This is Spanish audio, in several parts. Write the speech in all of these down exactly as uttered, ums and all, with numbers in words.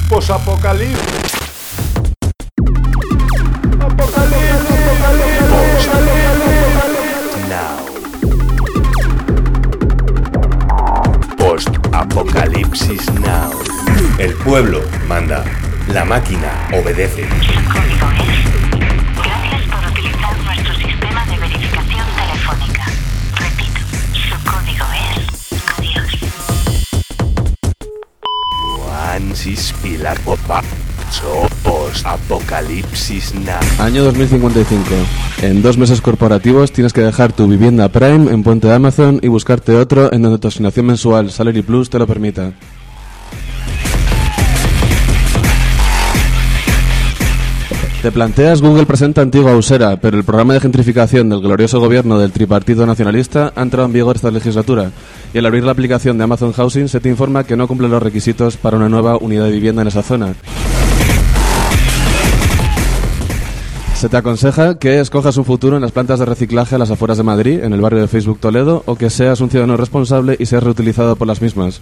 Posapocalipsis. Post-Apocalipsis Now. El pueblo manda, la máquina obedece. Su código es: gracias por utilizar nuestro sistema de verificación telefónica. Repito, su código es: adiós. Juansis Pilar Popa. Post-Apocalipsis Now. Año dos mil cincuenta y cinco. En dos meses corporativos tienes que dejar tu vivienda Prime en puente de Amazon y buscarte otro en donde tu asignación mensual Salary Plus te lo permita. Te planteas, Google presenta antigua usera, pero el programa de gentrificación del glorioso gobierno del tripartito nacionalista ha entrado en vigor esta legislatura, y al abrir la aplicación de Amazon Housing se te informa que no cumple los requisitos para una nueva unidad de vivienda en esa zona. Se te aconseja que escojas un futuro en las plantas de reciclaje a las afueras de Madrid, en el barrio de Facebook Toledo, o que seas un ciudadano responsable y seas reutilizado por las mismas.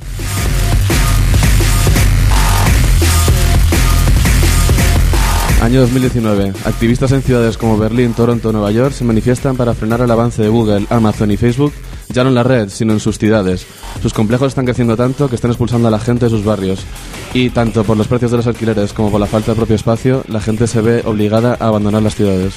Año dos mil diecinueve. Activistas en ciudades como Berlín, Toronto, Nueva York se manifiestan para frenar el avance de Google, Amazon y Facebook, ya no en la red, sino en sus ciudades. Sus complejos están creciendo tanto que están expulsando a la gente de sus barrios. Y tanto por los precios de los alquileres como por la falta de propio espacio, la gente se ve obligada a abandonar las ciudades.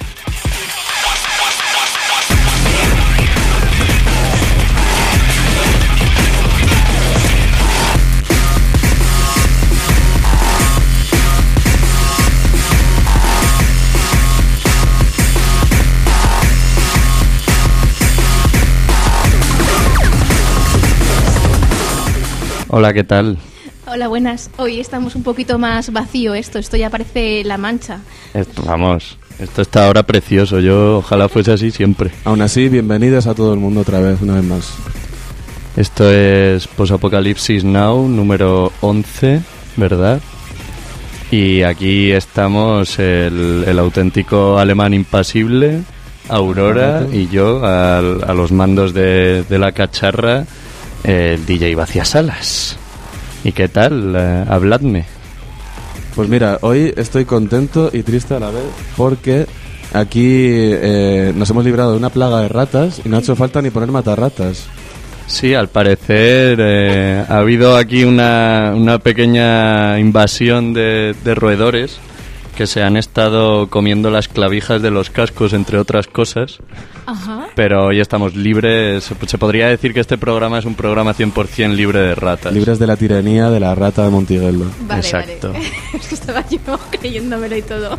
Hola, ¿qué tal? Hola, buenas. Hoy estamos un poquito más vacío esto, esto ya parece La Mancha. Esto, vamos, esto está ahora precioso, yo ojalá fuese así siempre. Aún así, bienvenidos a todo el mundo otra vez, una vez más. Esto es Post-Apocalipsis Now, número once, ¿verdad? Y aquí estamos el, el auténtico alemán impasible, Aurora, y yo al, a los mandos de, de la cacharra, el D J Vaciasalas. ¿Y qué tal? Uh, habladme. Pues mira, hoy estoy contento y triste a la vez porque aquí eh, nos hemos librado de una plaga de ratas y no ha hecho falta ni poner matarratas. Sí, al parecer eh, ha habido aquí una, una pequeña invasión de, de roedores que se han estado comiendo las clavijas de los cascos, entre otras cosas. Ajá. Pero hoy estamos libres. Se podría decir que este programa es un programa cien por ciento libre de ratas. Libres de la tiranía de la rata de Montiguello. Vale, exacto. Vale. Es que estaba yo creyéndomelo y todo.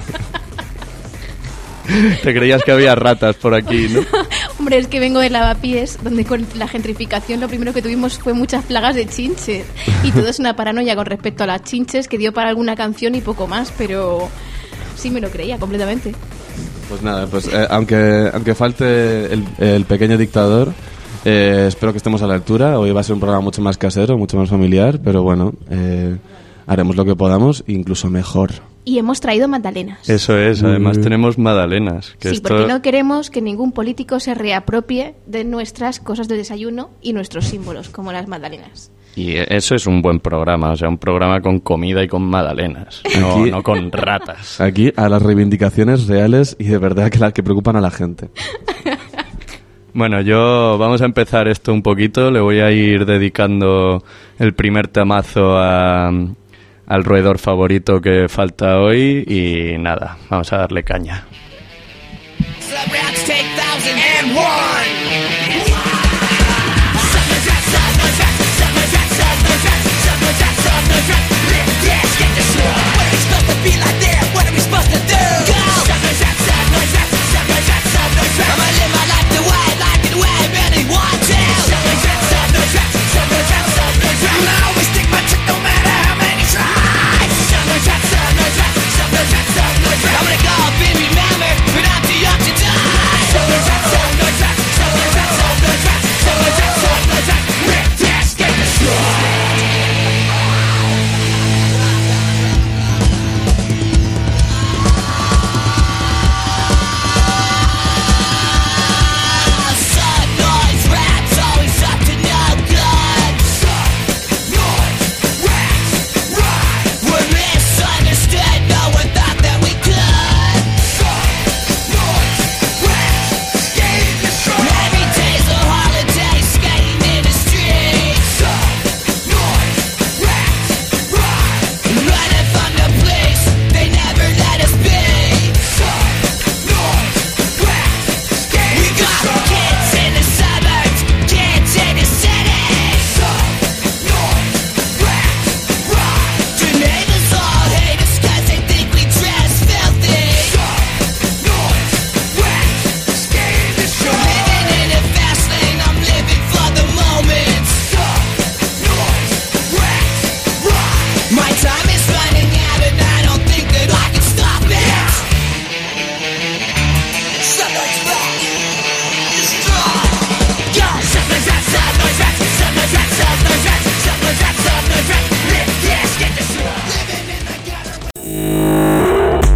Te creías que había ratas por aquí, ¿no? Hombre, es que vengo de Lavapiés, donde con la gentrificación lo primero que tuvimos fue muchas plagas de chinches. Y todo es una paranoia con respecto a las chinches, que dio para alguna canción y poco más, pero sí me lo creía completamente. Pues nada, pues eh, aunque aunque falte el, el pequeño dictador, eh, espero que estemos a la altura. Hoy va a ser un programa mucho más casero, mucho más familiar, pero bueno, eh, haremos lo que podamos, incluso mejor. Y hemos traído magdalenas. Eso es, además mm. tenemos magdalenas. Que sí, esto... porque no queremos que ningún político se reapropie de nuestras cosas de desayuno y nuestros símbolos, como las magdalenas. Y eso es un buen programa, o sea, un programa con comida y con magdalenas, no, aquí, no con ratas. Aquí a las reivindicaciones reales y de verdad que las que preocupan a la gente. Bueno, yo vamos a empezar esto un poquito, le voy a ir dedicando el primer temazo a, al roedor favorito que falta hoy y nada, vamos a darle caña.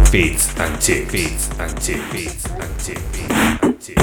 Fits and chips, fits and chips, fits and chips, fits and chips.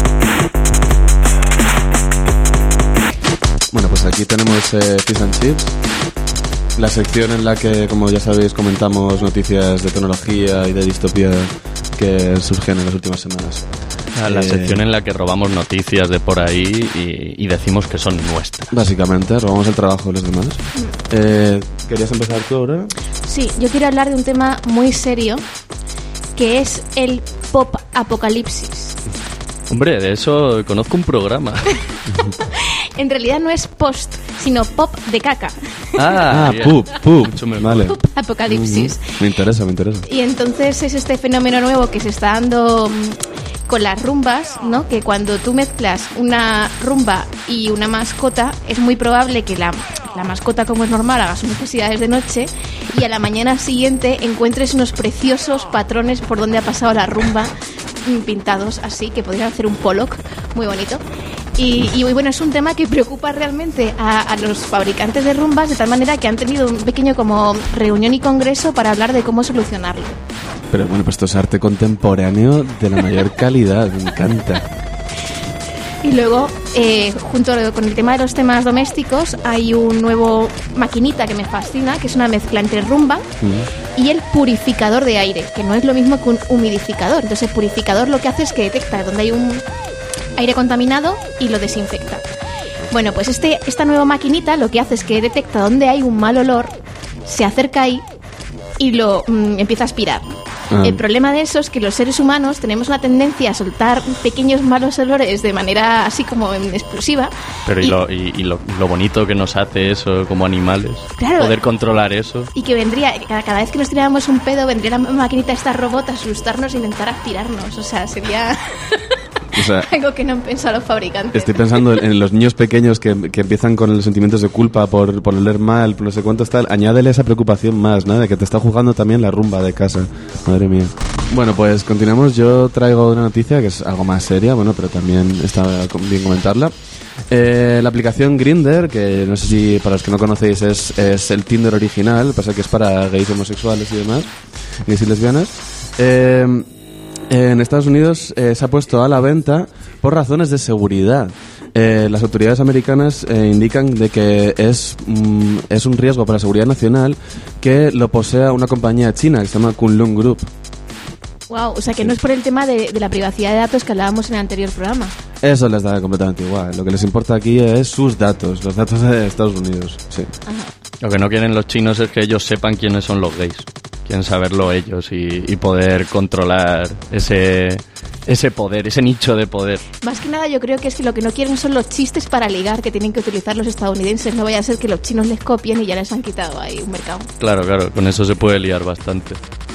Bueno, pues aquí tenemos eh, Fish and Chips, la sección en la que, como ya sabéis, comentamos noticias de tecnología y de distopía que surgen en las últimas semanas. A la Eh, sección en la que robamos noticias de por ahí y, y decimos que son nuestras. Básicamente, robamos el trabajo de los demás. Eh, ¿Querías empezar tú ahora? Sí, yo quiero hablar de un tema muy serio, que es el pop apocalipsis. Hombre, de eso conozco un programa. En realidad no es post, sino pop de caca. Ah, bien. pup, pup. Mucho mejor. Vale. Pop apocalipsis. Ujú. Me interesa, me interesa. Y entonces es este fenómeno nuevo que se está dando mm, con las rumbas, ¿no? Que cuando tú mezclas una rumba y una mascota, es muy probable que la, la mascota, como es normal, haga sus necesidades de noche y a la mañana siguiente encuentres unos preciosos patrones por donde ha pasado la rumba, mm, pintados así, que podrían hacer un Pollock muy bonito. Y, y bueno, es un tema que preocupa realmente a, a los fabricantes de rumbas, de tal manera que han tenido un pequeño como reunión y congreso para hablar de cómo solucionarlo. Pero bueno, pues esto es arte contemporáneo de la mayor calidad, me encanta. Y luego, eh, junto con el tema de los temas domésticos, hay un nuevo maquinita que me fascina, que es una mezcla entre rumba y el purificador de aire, que no es lo mismo que un humidificador. Entonces el purificador lo que hace es que detecta donde hay un aire contaminado y lo desinfecta. Bueno, pues este, esta nueva maquinita lo que hace es que detecta donde hay un mal olor, se acerca ahí y lo mm, empieza a aspirar. Ah. El problema de eso es que los seres humanos tenemos una tendencia a soltar pequeños malos olores de manera así como explosiva. Pero y, lo, y, y lo, lo bonito que nos hace eso como animales, Claro. poder controlar eso. Y que vendría, cada, cada vez que nos tirábamos un pedo, vendría la maquinita esta robot a asustarnos e intentar aspirarnos. O sea, sería O sea, algo que no han pensado los fabricantes. estoy pensando en los niños pequeños que, que empiezan con los sentimientos de culpa por, por oler mal, por no sé cuánto tal. Añádele esa preocupación más, ¿no? De que te está jugando también la rumba de casa. Madre mía. Bueno, pues continuamos. Yo traigo una noticia que es algo más seria, bueno, pero también está bien comentarla. Eh, la aplicación Grindr, que no sé si para los que no conocéis es, es el Tinder original, pasa que es para gays homosexuales y demás, gays y lesbianas. Eh... En Estados Unidos eh, se ha puesto a la venta por razones de seguridad. Eh, las autoridades americanas eh, indican de que es, mm, es un riesgo para la seguridad nacional que lo posea una compañía china que se llama Kunlun Group. Wow, o sea que no es por el tema de, de la privacidad de datos que hablábamos en el anterior programa. Eso les da completamente igual. Lo que les importa aquí es sus datos, los datos de Estados Unidos. Sí. Lo que no quieren los chinos es que ellos sepan quiénes son los gays. Quieren saberlo ellos y, y poder controlar ese, ese poder, ese nicho de poder. Más que nada yo creo que es que lo que no quieren son los chistes para ligar que tienen que utilizar los estadounidenses. No vaya a ser que los chinos les copien y ya les han quitado ahí un mercado. Claro, claro, con eso se puede liar bastante.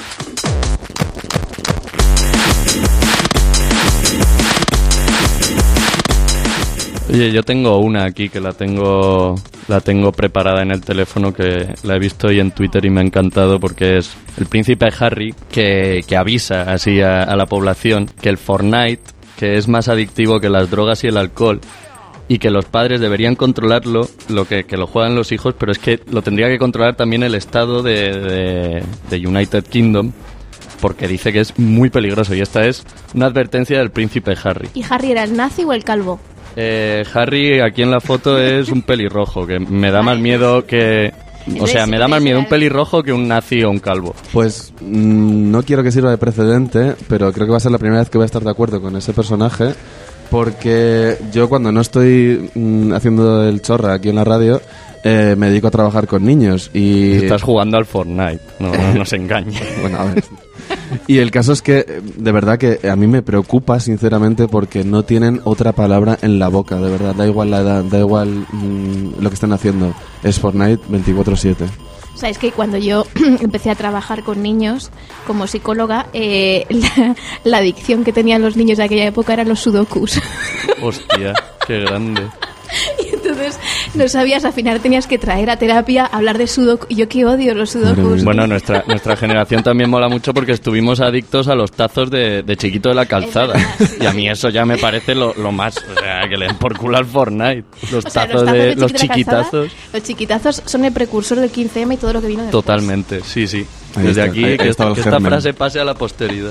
Oye, yo tengo una aquí que la tengo la tengo preparada en el teléfono, que la he visto hoy en Twitter y me ha encantado, porque es el príncipe Harry que, que avisa así a, a la población que el Fortnite, que es más adictivo que las drogas y el alcohol, y que los padres deberían controlarlo, lo que, que lo juegan los hijos, pero es que lo tendría que controlar también el Estado de, de, de United Kingdom, porque dice que es muy peligroso, y esta es una advertencia del príncipe Harry. ¿Y Harry era el nazi o el calvo? Eh, Harry aquí en la foto es un pelirrojo, que me da más miedo que... O sea, me da más miedo un pelirrojo que un nazi o un calvo. Pues mmm, no quiero que sirva de precedente, pero creo que va a ser la primera vez que voy a estar de acuerdo con ese personaje, porque yo cuando no estoy mmm, haciendo el chorra aquí en la radio, eh, me dedico a trabajar con niños y... Estás jugando al Fortnite, no, no nos engañes. Bueno, a ver. Y el caso es que, de verdad que a mí me preocupa, sinceramente, porque no tienen otra palabra en la boca, de verdad. Da igual la edad, da igual mmm, lo que estén haciendo. Es Fortnite veinticuatro siete. O sea, es que cuando yo empecé a trabajar con niños como psicóloga, eh, la, la adicción que tenían los niños de aquella época eran los sudokus. Hostia, qué grande. Y entonces No sabías, al final tenías que traer a terapia, hablar de sudoku. Y yo que odio los sudokus. Bueno, nuestra nuestra generación también mola mucho porque estuvimos adictos a los tazos de, de chiquito de la calzada. Verdad, sí. Y a mí eso ya me parece lo, lo más. O sea, que le den por culo al Fortnite. Los O sea, tazos, de, los chiquito de la chiquitazos. calzada, los chiquitazos son el precursor del quince eme y todo lo que vino después. Totalmente, sí, sí. Ahí Desde está, aquí, ahí- ahí que, estaba el que esta germen. frase pase a la posteridad.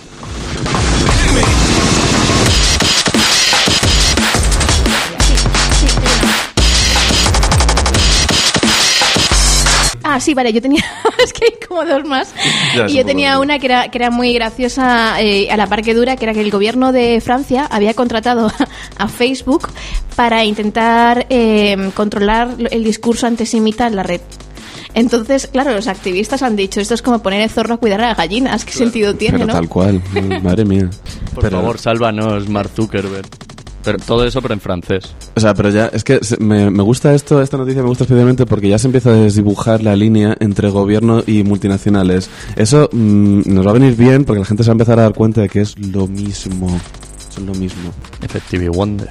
Ah, sí, vale, yo tenía, es que hay como dos más. Ya, Y es yo un tenía poco- una que era, que era muy graciosa eh, a la par que dura, que era que el gobierno de Francia había contratado a Facebook para intentar eh, controlar el discurso antisemita en la red. Entonces, claro, los activistas han dicho, esto es como poner el zorro a cuidar a las gallinas. ¿Qué sentido tiene, Pero no? tal cual, madre mía. Por Pero- favor, sálvanos, Mark Zuckerberg. Pero todo eso, pero en francés. O sea, pero ya, es que se- me, me gusta esto, esta noticia me gusta especialmente porque ya se empieza a desdibujar la línea entre gobierno y multinacionales. Eso mm, nos va a venir bien porque la gente se va a empezar a dar cuenta de que es lo mismo. Son lo mismo. Effective Wonder.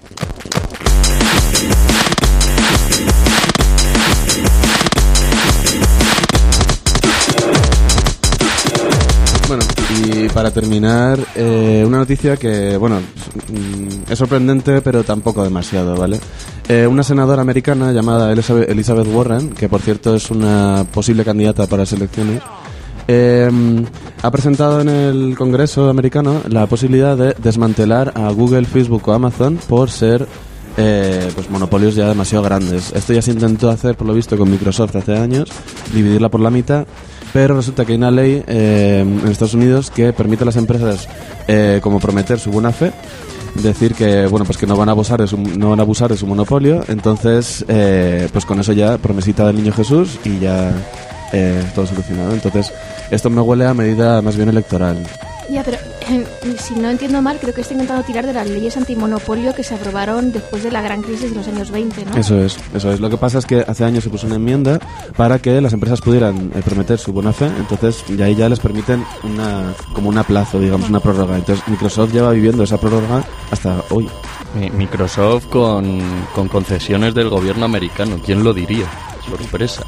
Bueno, y para terminar, eh, una noticia que, bueno, mm, es sorprendente, pero tampoco demasiado, ¿vale? Eh, una senadora americana llamada Elizabeth, Elizabeth Warren, que por cierto es una posible candidata para las elecciones, eh, ha presentado en el Congreso americano la posibilidad de desmantelar a Google, Facebook o Amazon por ser eh, pues monopolios ya demasiado grandes. Esto ya se intentó hacer, por lo visto, con Microsoft hace años, dividirla por la mitad. Pero resulta que hay una ley eh, en Estados Unidos que permite a las empresas eh, como prometer su buena fe, decir que bueno pues que no van a abusar de su, no van a abusar de su monopolio. Entonces eh, pues con eso ya promesita del niño Jesús y ya eh, todo solucionado. Entonces esto me huele a medida más bien electoral. Ya, pero eh, si no entiendo mal, creo que está intentando tirar de las leyes antimonopolio que se aprobaron después de la gran crisis de los años veinte, ¿no? Eso es, eso es. Lo que pasa es que hace años se puso una enmienda para que las empresas pudieran eh, prometer su buena fe, entonces y ahí ya les permiten una como una plazo, digamos, una prórroga. Entonces Microsoft lleva viviendo esa prórroga hasta hoy. Mi- Microsoft con, con concesiones del gobierno americano. ¿Quién lo diría? Sorpresa.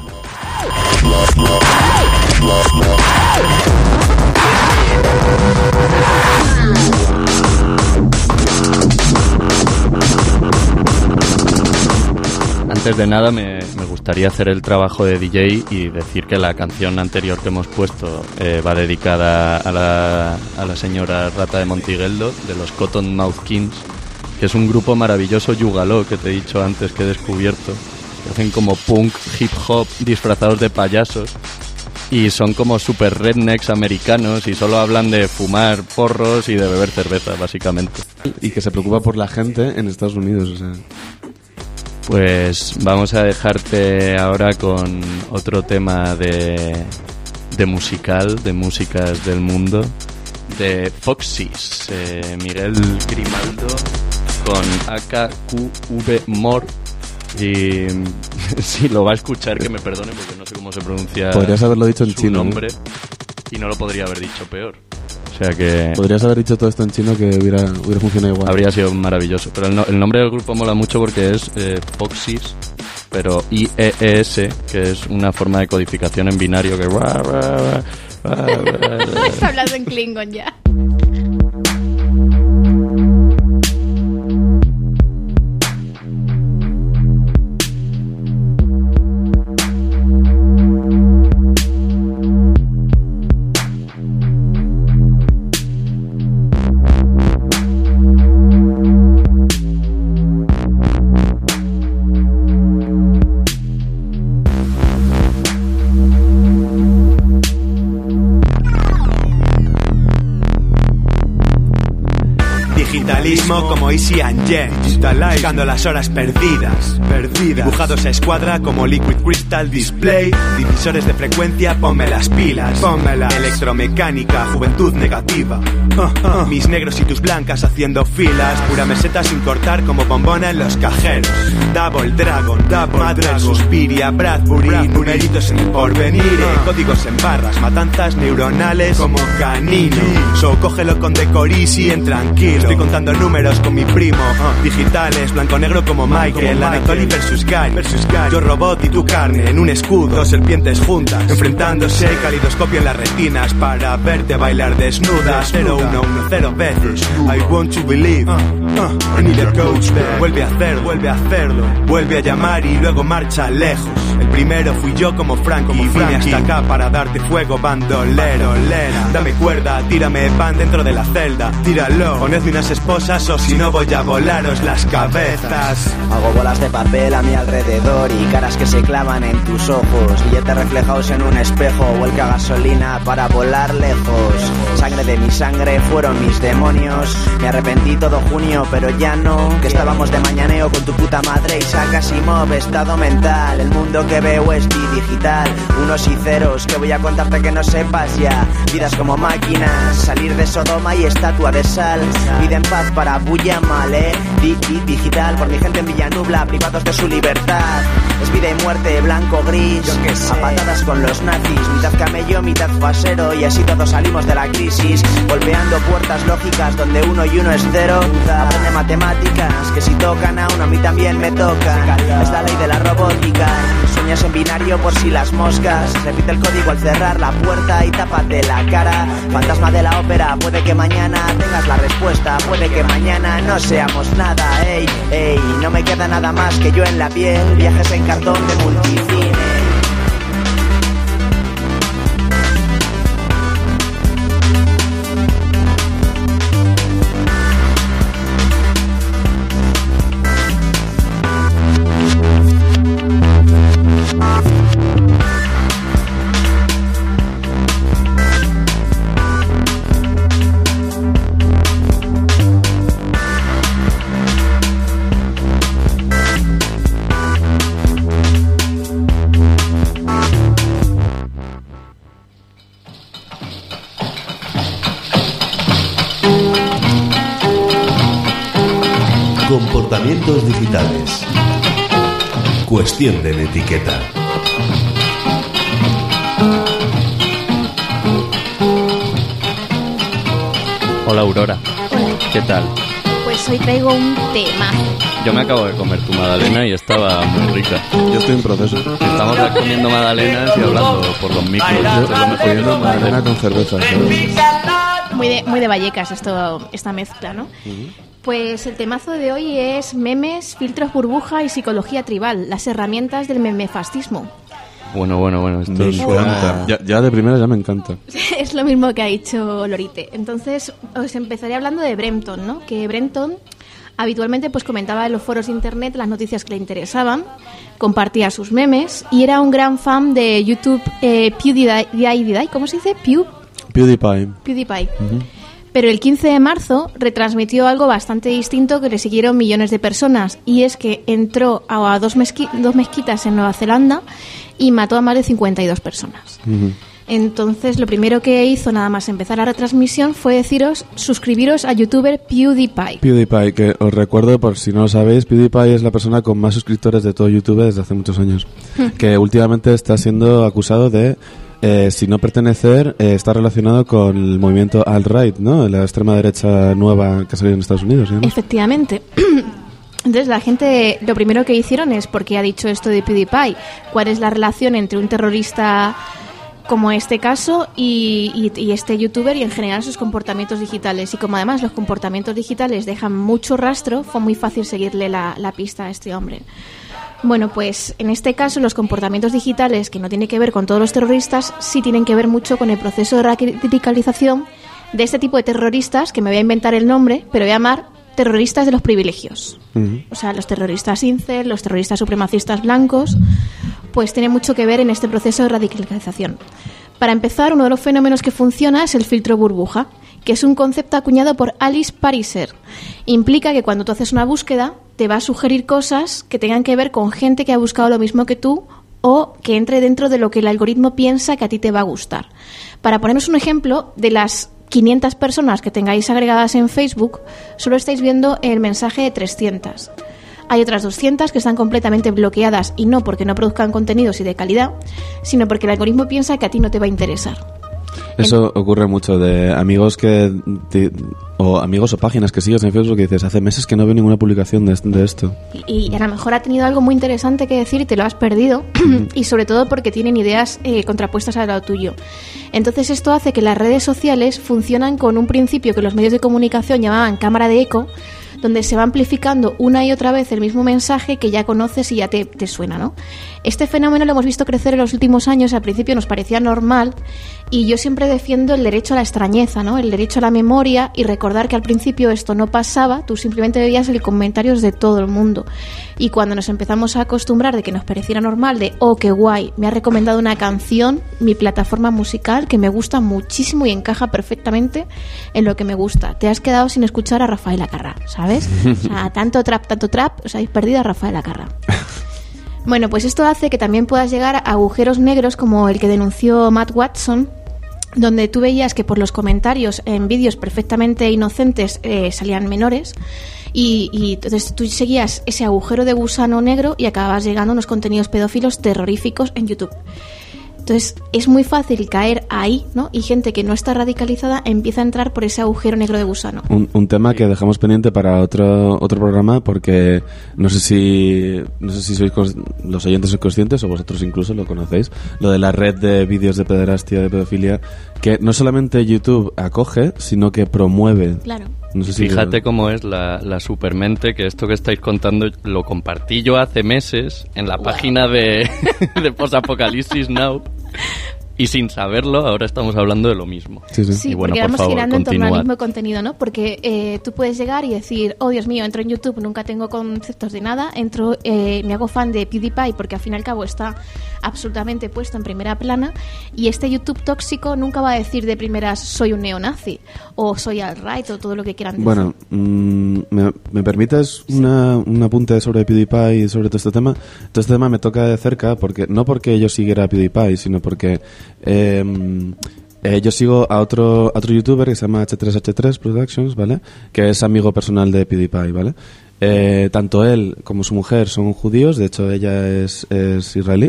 Antes de nada me, me gustaría hacer el trabajo de D J y decir que la canción anterior que hemos puesto eh, va dedicada a la, a la señora Rata de Montigueldo, de los Cottonmouth Kings, que es un grupo maravilloso yugaló que te he dicho antes que he descubierto, que hacen como punk, hip hop disfrazados de payasos y son como super rednecks americanos y solo hablan de fumar porros y de beber cerveza, básicamente. Y que se preocupa por la gente en Estados Unidos, o sea. Pues vamos a dejarte ahora con otro tema de, de musical, de músicas del mundo, de Foxys, eh, Miguel Grimaldo con A K Q V More. Y si lo va a escuchar, que me perdone porque no sé cómo se pronuncia. Podrías haberlo dicho en su chino, ¿eh? nombre, y no lo podría haber dicho peor. O sea que Podrías haber dicho todo esto en chino que hubiera, hubiera funcionado igual. habría sido maravilloso. Pero el, no- el nombre del grupo mola mucho porque es eh, Foxys, pero I E E S, que es una forma de codificación en binario que... Está hablando en Klingon ya. Digitalismo como Easy and Jen, buscando las horas perdidas, perdidas. Dibujados a escuadra como Liquid Crystal Display, divisores de frecuencia, ponme las pilas, pónmelas. Electromecánica, juventud negativa. Mis negros y tus blancas haciendo filas, pura meseta sin cortar como bombona en los cajeros. Double Dragon, Double Madre Dragon. Suspiria, Bradbury, Bradbury, numeritos en el porvenir, uh. códigos en barras, matanzas neuronales como canino. So cógelo con decor easy en tranquilo. Estoy Voy contando números con mi primo, uh, digitales, blanco-negro como Michael, Anatoly versus Gary, versus Gary. Yo robot y tu carne en un escudo, dos serpientes juntas, enfrentándose, calidoscopio en las retinas para verte bailar desnudas. Cero, uno, uno, cero veces. I want to believe. Uh, uh, I need a coach there. Vuelve a hacer, vuelve a hacerlo, vuelve a llamar y luego marcha lejos. El primero fui yo como Frankie, como Frankie. Vine hasta acá para darte fuego, bandolero, lera. Dame cuerda, tírame pan dentro de la celda, tíralo. Ponedme unas esposas o si no voy a volaros las cabezas. Hago bolas de papel a mi alrededor y caras que se clavan en tus ojos. Billetes reflejados en un espejo, vuelca gasolina para volar lejos. Sangre de mi sangre fueron mis demonios. Me arrepentí todo junio, pero ya no. Que estábamos de mañaneo con tu puta madre y sacas y mob, estado mental. El mundo que veo es digital, unos y ceros que voy a contarte que no sepas ya. Vidas como máquinas, salir de Sodoma y estatua de sal. Vida en paz para bulla mal, eh. Di, di, digital por mi gente en Villanubla, privados de su libertad. Es vida y muerte, blanco, gris, yo que sé. A patadas con los nazis, mitad camello, mitad fasero. Y así todos salimos de la crisis, golpeando puertas lógicas donde uno y uno es cero. Aprende matemáticas, que si tocan a uno a mí también me tocan. Es la ley de la robótica. Sueñas en binario por si las moscas. Repite el código al cerrar la puerta y tápate la cara. Fantasma de la ópera, puede que mañana tengas la respuesta, puede que mañana no seamos nada. Ey, ey, no me queda nada más que yo en la piel. Viajes en cartón de multicine. Comportamientos digitales. Cuestión de etiqueta. Hola Aurora. Hola. ¿Qué tal? Pues hoy traigo un tema. Yo me acabo de comer tu magdalena y estaba muy rica. Yo estoy en proceso. Estamos comiendo magdalenas y hablando por los micros. Yo comiendo magdalena con cerveza, ¿sabes? Muy de, muy de Vallecas esto, esta mezcla, ¿no? Uh-huh. Pues el temazo de hoy es memes, filtros burbuja y psicología tribal, las herramientas del memefascismo. Bueno, bueno, bueno, esto me suena... Ya, ya de primera ya me encanta. Es lo mismo que ha dicho Lorite. Entonces os empezaré hablando de Brenton, ¿no? Que Brenton habitualmente pues comentaba en los foros de internet las noticias que le interesaban, compartía sus memes y era un gran fan de YouTube eh, PewDiePie, ¿cómo se dice? Pew... PewDiePie. PewDiePie. Uh-huh. Pero el quince de marzo retransmitió algo bastante distinto que le siguieron millones de personas, y es que entró a dos, mezqui- dos mezquitas en Nueva Zelanda y mató a más de cincuenta y dos personas. Uh-huh. Entonces lo primero que hizo nada más empezar la retransmisión fue deciros suscribiros a youtuber PewDiePie. PewDiePie, que os recuerdo por si no lo sabéis, PewDiePie es la persona con más suscriptores de todo YouTube desde hace muchos años, que últimamente está siendo acusado de... Eh, si no pertenecer, eh, está relacionado con el movimiento alt-right, ¿no? La extrema derecha nueva que ha salido en Estados Unidos, ¿sí? Efectivamente. Entonces la gente, lo primero que hicieron es, ¿por qué ha dicho esto de PewDiePie? ¿Cuál es la relación entre un terrorista como este caso y, y, y este youtuber y en general sus comportamientos digitales? Y como además los comportamientos digitales dejan mucho rastro, fue muy fácil seguirle la, la pista a este hombre. Bueno, pues en este caso los comportamientos digitales, que no tienen que ver con todos los terroristas, sí tienen que ver mucho con el proceso de radicalización de este tipo de terroristas, que me voy a inventar el nombre, pero voy a llamar terroristas de los privilegios. Uh-huh. O sea, los terroristas incel, los terroristas supremacistas blancos, pues tienen mucho que ver en este proceso de radicalización. Para empezar, uno de los fenómenos que funciona es el filtro burbuja, que es un concepto acuñado por Alice Pariser. Implica que cuando tú haces una búsqueda, te va a sugerir cosas que tengan que ver con gente que ha buscado lo mismo que tú o que entre dentro de lo que el algoritmo piensa que a ti te va a gustar. Para ponernos un ejemplo, de las quinientas personas que tengáis agregadas en Facebook, solo estáis viendo el mensaje de trescientas. Hay otras doscientas que están completamente bloqueadas, y no porque no produzcan contenidos y de calidad, sino porque el algoritmo piensa que a ti no te va a interesar. Eso ocurre mucho de amigos que te, o amigos o páginas que sigues en Facebook y dices, hace meses que no veo ninguna publicación de, de esto. Y, y a lo mejor ha tenido algo muy interesante que decir y te lo has perdido, y sobre todo porque tienen ideas eh, contrapuestas a lo tuyo. Entonces esto hace que las redes sociales funcionan con un principio que los medios de comunicación llamaban cámara de eco, donde se va amplificando una y otra vez el mismo mensaje que ya conoces y ya te, te suena, ¿no? Este fenómeno lo hemos visto crecer en los últimos años. Al principio nos parecía normal, y yo siempre defiendo el derecho a la extrañeza, ¿no? El derecho a la memoria, y recordar que al principio esto no pasaba, tú simplemente veías el comentarios de todo el mundo. Y cuando nos empezamos a acostumbrar de que nos pareciera normal, de, oh, qué guay, me ha recomendado una canción, mi plataforma musical, que me gusta muchísimo y encaja perfectamente en lo que me gusta. Te has quedado sin escuchar a Rafael Acarrá, ¿sabes? O sea, tanto trap, tanto trap, os habéis perdido a Rafael Acarrá. Bueno, pues esto hace que también puedas llegar a agujeros negros como el que denunció Matt Watson, donde tú veías que por los comentarios en vídeos perfectamente inocentes eh, salían menores, y, y entonces tú seguías ese agujero de gusano negro y acababas llegando a unos contenidos pedófilos terroríficos en YouTube. Entonces es muy fácil caer ahí, ¿no? Y gente que no está radicalizada empieza a entrar por ese agujero negro de gusano. Un, un tema que dejamos pendiente para otro otro programa, porque no sé si no sé si sois cons- los oyentes son conscientes, o vosotros incluso lo conocéis, lo de la red de vídeos de pederastia, de pedofilia, que no solamente YouTube acoge, sino que promueve. Claro. No sé si Fíjate lo... cómo es la, la supermente, que esto que estáis contando lo compartí yo hace meses en la wow. página de, de Post-Apocalipsis Now, y sin saberlo ahora estamos hablando de lo mismo. Sí, sí. sí y bueno, porque por vamos favor, girando en torno al continuad. mismo contenido, ¿no? Porque eh, tú puedes llegar y decir, oh Dios mío, entro en YouTube, nunca tengo conceptos de nada, entro, eh, me hago fan de PewDiePie porque al fin y al cabo está absolutamente puesto en primera plana, y este YouTube tóxico nunca va a decir de primeras soy un neonazi o soy alt-right o todo lo que quieran decir. Bueno, mmm, ¿me, ¿me permites una, un apunte sobre PewDiePie y sobre todo este tema? Todo este tema me toca de cerca, porque no porque yo siguiera a PewDiePie, sino porque eh, eh, yo sigo a otro a otro youtuber que se llama H tres H tres Productions, ¿vale? Que es amigo personal de PewDiePie, ¿vale? Eh, tanto él como su mujer son judíos, de hecho ella es, es israelí,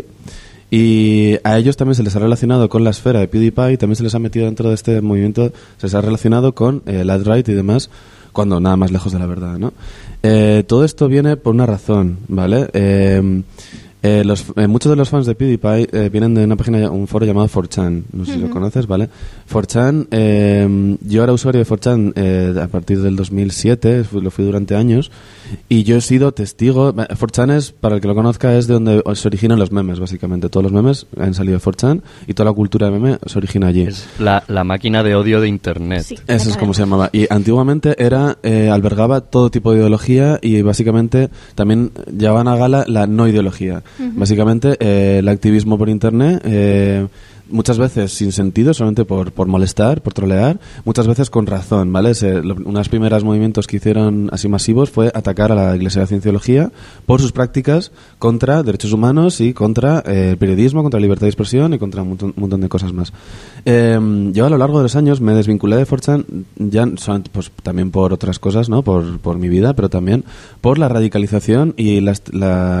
y a ellos también se les ha relacionado con la esfera de PewDiePie, también se les ha metido dentro de este movimiento, se les ha relacionado con eh, el alt-right y demás, cuando nada más lejos de la verdad, ¿no? Eh, todo esto viene por una razón, ¿vale? Eh, Eh, los, eh, muchos de los fans de PewDiePie eh, vienen de una página, un foro llamado four chan, no sé uh-huh. si lo conoces, ¿vale? four chan, eh, yo era usuario de four chan eh, a partir del dos mil siete, lo fui durante años, y yo he sido testigo. four chan es, para el que lo conozca, es de donde se originan los memes, básicamente. Todos los memes han salido de four chan y toda la cultura de meme se origina allí. Es la, la máquina de odio de Internet. Sí, eso es como se llamaba. Y antiguamente era eh, albergaba todo tipo de ideología, y básicamente también llevaban a gala la no ideología. Uh-huh. Básicamente eh, el activismo por internet, eh, muchas veces sin sentido, solamente por, por molestar, por trolear, muchas veces con razón, ¿vale? Se, lo, uno de los primeros movimientos que hicieron así masivos fue atacar a la Iglesia de la Cienciología por sus prácticas contra derechos humanos y contra eh, el periodismo, contra la libertad de expresión y contra un montón, un montón de cosas más. Eh, yo a lo largo de los años me desvinculé de four chan, ya solamente, pues, también por otras cosas, ¿no? Por, por mi vida, pero también por la radicalización y la... la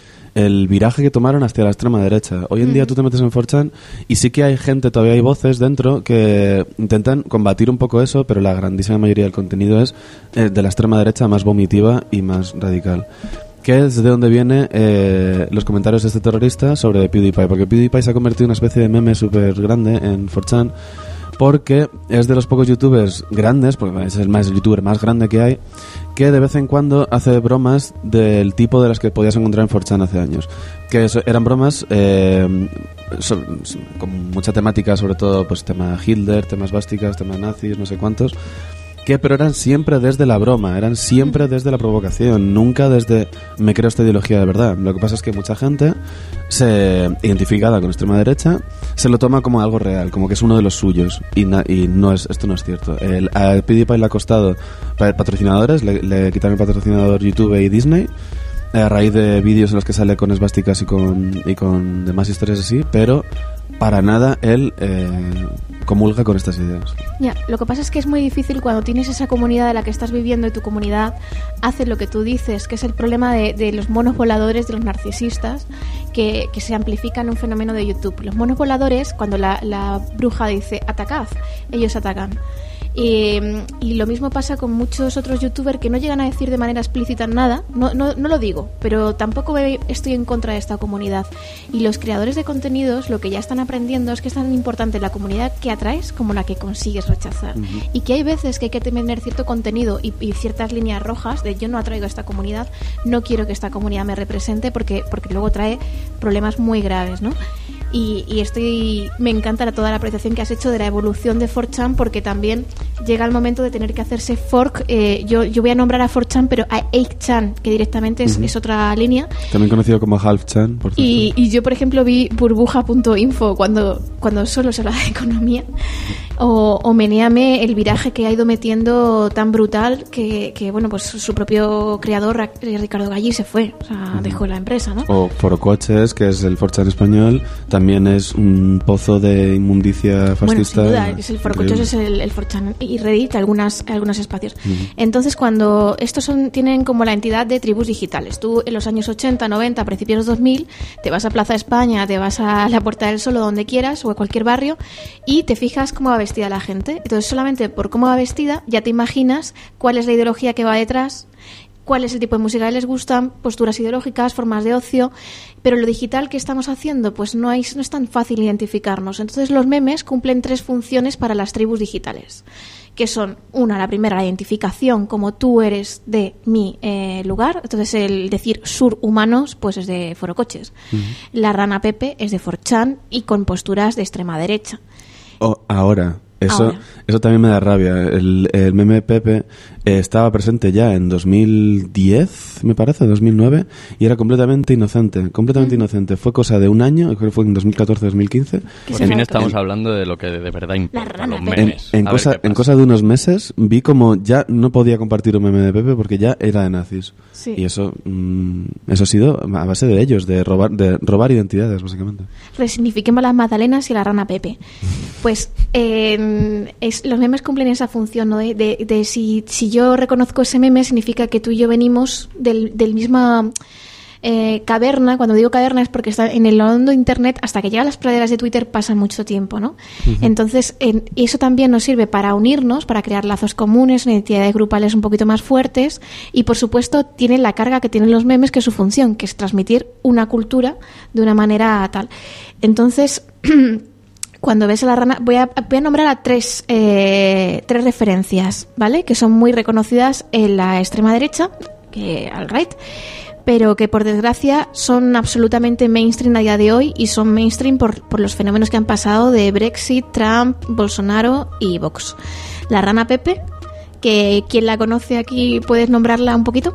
el viraje que tomaron hacia la extrema derecha. Hoy en mm. día tú te metes en four chan y sí que hay gente, todavía hay voces dentro que intentan combatir un poco eso, pero la grandísima mayoría del contenido es eh, de la extrema derecha más vomitiva y más radical. Que es de donde vienen eh, los comentarios de este terrorista sobre PewDiePie, porque PewDiePie se ha convertido en una especie de meme súper grande en four chan, porque es de los pocos youtubers grandes, porque es el más el youtuber más grande que hay, que de vez en cuando hace bromas del tipo de las que podías encontrar en four chan hace años. Que eso, eran bromas eh, so, so, con mucha temática, sobre todo pues tema Hitler, temas básicas, temas nazis, no sé cuántos, que pero eran siempre desde la broma, eran siempre desde la provocación, nunca desde me creo esta ideología de verdad. Lo que pasa es que mucha gente se identificada con extrema derecha se lo toma como algo real, como que es uno de los suyos, y, na- y no es, esto no es cierto. El, a PewDiePie le ha costado patrocinadores, le, le quitaron el patrocinador YouTube y Disney a raíz de vídeos en los que sale con esvásticas y con, y con demás historias así, pero para nada él eh, comulga con estas ideas. Ya, lo que pasa es que es muy difícil cuando tienes esa comunidad de la que estás viviendo y tu comunidad hace lo que tú dices, que es el problema de, de los monos voladores, de los narcisistas, que, que se amplifican en un fenómeno de YouTube. Los monos voladores, cuando la, la bruja dice atacad, ellos atacan. Y, y lo mismo pasa con muchos otros youtubers que no llegan a decir de manera explícita nada, no, no, no lo digo, pero tampoco estoy en contra de esta comunidad. Y los creadores de contenidos lo que ya están aprendiendo es que es tan importante la comunidad que atraes como la que consigues rechazar. Uh-huh. Y que hay veces que hay que tener cierto contenido y, y ciertas líneas rojas de yo no atraigo a esta comunidad, no quiero que esta comunidad me represente porque, porque luego trae problemas muy graves, ¿no? Y, y estoy me encanta la, toda la apreciación que has hecho de la evolución de cuatro chan, porque también llega el momento de tener que hacerse fork. Eh, yo, yo voy a nombrar a cuatro chan, pero a eight chan, que directamente es, uh-huh. es otra línea. También conocido como half chan, por cierto. Y, y yo, por ejemplo, vi burbuja punto info cuando, cuando solo se habla de economía. O, o Meneame, el viraje que ha ido metiendo tan brutal que, que bueno, pues su propio creador, Ricardo Gallí, se fue. O sea, uh-huh. dejó la empresa, ¿no? O Forocoches, que es el cuatro chan español, también es un pozo de inmundicia fascista. Bueno, sin duda, es el Forocoches es el, el cuatro chan y Reddit, algunas, algunos espacios. Uh-huh. Entonces, cuando estos son tienen como la entidad de tribus digitales. Tú en los años ochenta, noventa, principios dos mil, te vas a Plaza España, te vas a la Puerta del Sol o donde quieras, o a cualquier barrio, y te fijas cómo va vestida la gente. Entonces, solamente por cómo va vestida, ya te imaginas cuál es la ideología que va detrás, cuál es el tipo de música que les gustan, posturas ideológicas, formas de ocio. Pero lo digital que estamos haciendo, pues no, hay, no es tan fácil identificarnos. Entonces los memes cumplen tres funciones para las tribus digitales, que son, una, la primera, la identificación, como tú eres de mi eh, lugar. Entonces el decir surhumanos, pues es de Forocoches. Uh-huh. La rana Pepe es de cuatro chan y con posturas de extrema derecha. Oh, ahora... Eso, Ahora. eso también me da rabia. El, el meme Pepe eh, estaba presente ya en dos mil diez, me parece, dos mil nueve, y era completamente inocente, completamente mm. inocente. Fue cosa de un año, creo que fue en dos mil catorce, dos mil quince. Por fin estamos en, hablando de lo que de verdad importa, los memes. En, en, cosa, en cosa de unos meses vi como ya no podía compartir un meme de Pepe porque ya era de nazis. Sí. Y eso mm, eso ha sido a base de ellos, de robar, de robar identidades, básicamente. Resignifiquemos las magdalenas y la rana Pepe. Pues... Eh, Es, los memes cumplen esa función, ¿no? De, de, de si, si yo reconozco ese meme, significa que tú y yo venimos del, del misma eh, caverna. Cuando digo caverna es porque está en el hondo internet, hasta que llega a las praderas de Twitter pasa mucho tiempo, ¿no? Uh-huh. Entonces, en, eso también nos sirve para unirnos, para crear lazos comunes, identidades grupales un poquito más fuertes, y por supuesto tiene la carga que tienen los memes, que es su función, que es transmitir una cultura de una manera tal. Entonces... Cuando ves a la rana, voy a, voy a nombrar a tres, eh, tres referencias, ¿vale? Que son muy reconocidas en la extrema derecha, que al right, pero que por desgracia son absolutamente mainstream a día de hoy, y son mainstream por, por los fenómenos que han pasado de Brexit, Trump, Bolsonaro y Vox. La rana Pepe, que quien la conoce aquí, ¿puedes nombrarla un poquito?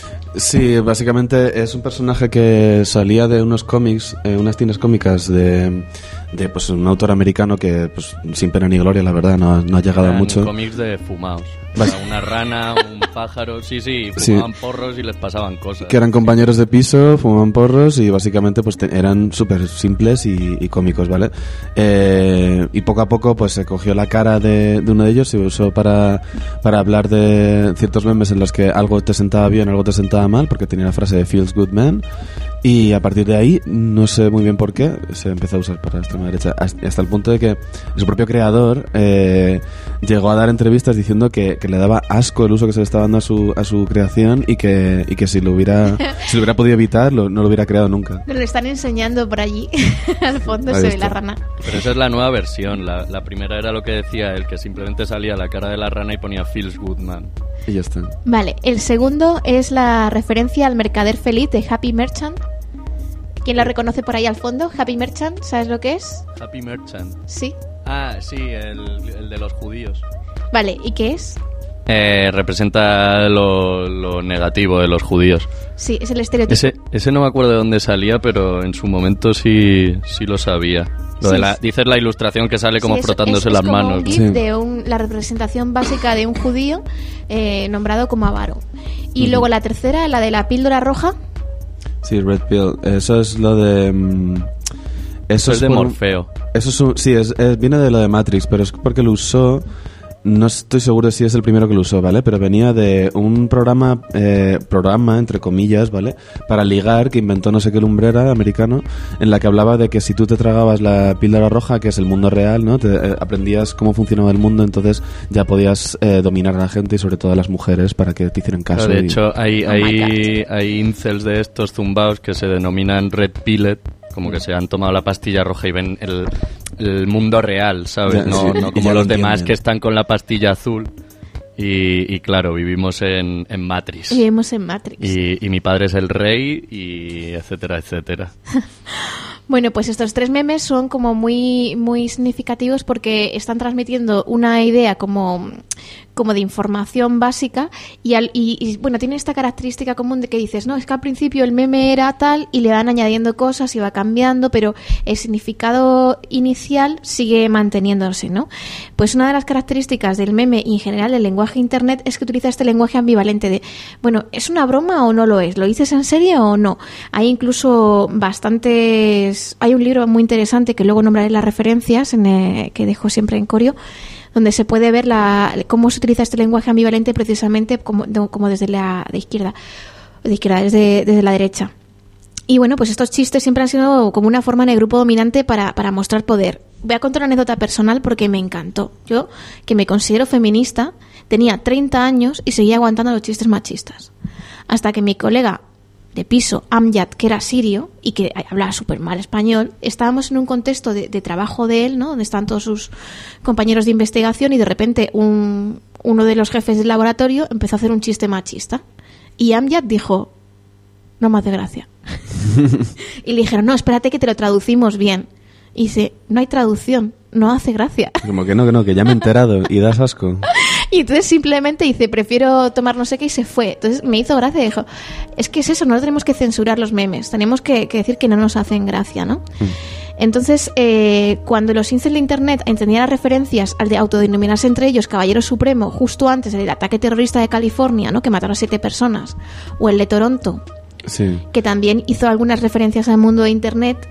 Sí, básicamente es un personaje que salía de unos cómics, eh, unas tiras cómicas de, de pues un autor americano que pues sin pena ni gloria, la verdad, no, no ha llegado Eran a mucho. Cómics de fumaos. O sea, una rana, un pájaro, sí, sí, fumaban sí. porros y les pasaban cosas. Que eran compañeros de piso, fumaban porros y básicamente pues te, eran súper simples y, y cómicos, ¿vale? Eh, y poco a poco pues se cogió la cara de, de uno de ellos, se usó para, para hablar de ciertos memes en los que algo te sentaba bien, algo te sentaba mal, porque tenía la frase de Feels Good Man. Y a partir de ahí, no sé muy bien por qué, se empezó a usar para la extrema derecha, hasta el punto de que su propio creador eh, llegó a dar entrevistas diciendo que, que le daba asco el uso que se le estaba dando a su, a su creación, y que, y que si lo hubiera si lo hubiera podido evitar, lo, no lo hubiera creado nunca. Nos lo están enseñando por allí, al fondo se ve la rana. Pero esa es la nueva versión, la, la primera era lo que decía él, que simplemente salía la cara de la rana y ponía Feels Good Man. Y ya está. Vale, el segundo es la referencia al mercader feliz de Happy Merchant. ¿Quién la reconoce por ahí al fondo? Happy Merchant, ¿sabes lo que es? Happy Merchant. Sí. Ah, sí, el, el de los judíos. Vale, ¿y qué es? Eh, representa lo, lo negativo de los judíos. Sí, es el estereotipo. Ese, ese no me acuerdo de dónde salía, pero en su momento sí, sí lo sabía. Lo sí, de la, dices la ilustración que sale como sí, frotándose es, es, las es como manos. Un GIF sí. de un, la representación básica de un judío eh, nombrado como avaro. Y uh-huh. luego la tercera, la de la píldora roja. Sí, Red Pill. Eso es lo de... Um, eso, eso es de Morfeo. Eso es un, sí, es, es, viene de lo de Matrix, pero es porque lo usó... No estoy seguro si es el primero que lo usó, ¿vale? Pero venía de un programa, eh, programa, entre comillas, ¿vale? Para ligar, que inventó no sé qué lumbrera americano, en la que hablaba de que si tú te tragabas la píldora roja, que es el mundo real, ¿no? Te, eh, aprendías cómo funcionaba el mundo, entonces ya podías eh, dominar a la gente y sobre todo a las mujeres para que te hicieran caso. Pero de y... hecho, hay, Oh hay, hay incels de estos zumbaos que se denominan red pillet, como que se han tomado la pastilla roja y ven el, el mundo real, ¿sabes? Ya, no, sí, no y como ya los lo demás entienden. que están con la pastilla azul. Y, y claro, vivimos en, en Matrix. Vivimos en Matrix. Y, y mi padre es el rey, y etcétera, etcétera. Bueno, pues estos tres memes son como muy, muy significativos porque están transmitiendo una idea como, como de información básica y, al, y, y, bueno, tiene esta característica común de que dices, no, es que al principio el meme era tal y le van añadiendo cosas y va cambiando, pero el significado inicial sigue manteniéndose, ¿no? Pues una de las características del meme y en general del lenguaje internet es que utiliza este lenguaje ambivalente de, bueno, ¿es una broma o no lo es? ¿Lo dices en serio o no? Hay incluso bastantes... Hay un libro muy interesante que luego nombraré las referencias en, eh, que dejo siempre en Corio, donde se puede ver la, cómo se utiliza este lenguaje ambivalente precisamente como, de, como desde la de izquierda, de izquierda desde, desde la derecha. Y bueno, pues estos chistes siempre han sido como una forma en el grupo dominante para, para mostrar poder. Voy a contar una anécdota personal porque me encantó. Yo, que me considero feminista, tenía treinta años y seguía aguantando los chistes machistas. Hasta que mi colega de piso, Amjad, que era sirio y que hablaba súper mal español, estábamos en un contexto de, de trabajo de él, ¿no? Donde están todos sus compañeros de investigación y de repente un, uno de los jefes del laboratorio empezó a hacer un chiste machista. Y Amjad dijo, no me hace gracia. Y le dijeron, no, espérate que te lo traducimos bien. Y dice, no hay traducción, no hace gracia. Como que no, que no, que ya me he enterado y das asco. Y entonces simplemente dice, prefiero tomar no sé qué y se fue. Entonces me hizo gracia y dijo, es que es eso, no tenemos que censurar los memes, tenemos que, que decir que no nos hacen gracia, ¿no? Mm. Entonces, eh, cuando los incels de internet entendían las referencias al de autodenominarse entre ellos Caballero Supremo justo antes del ataque terrorista de California, ¿no? Que mataron a siete personas, o el de Toronto, sí, que también hizo algunas referencias al mundo de internet...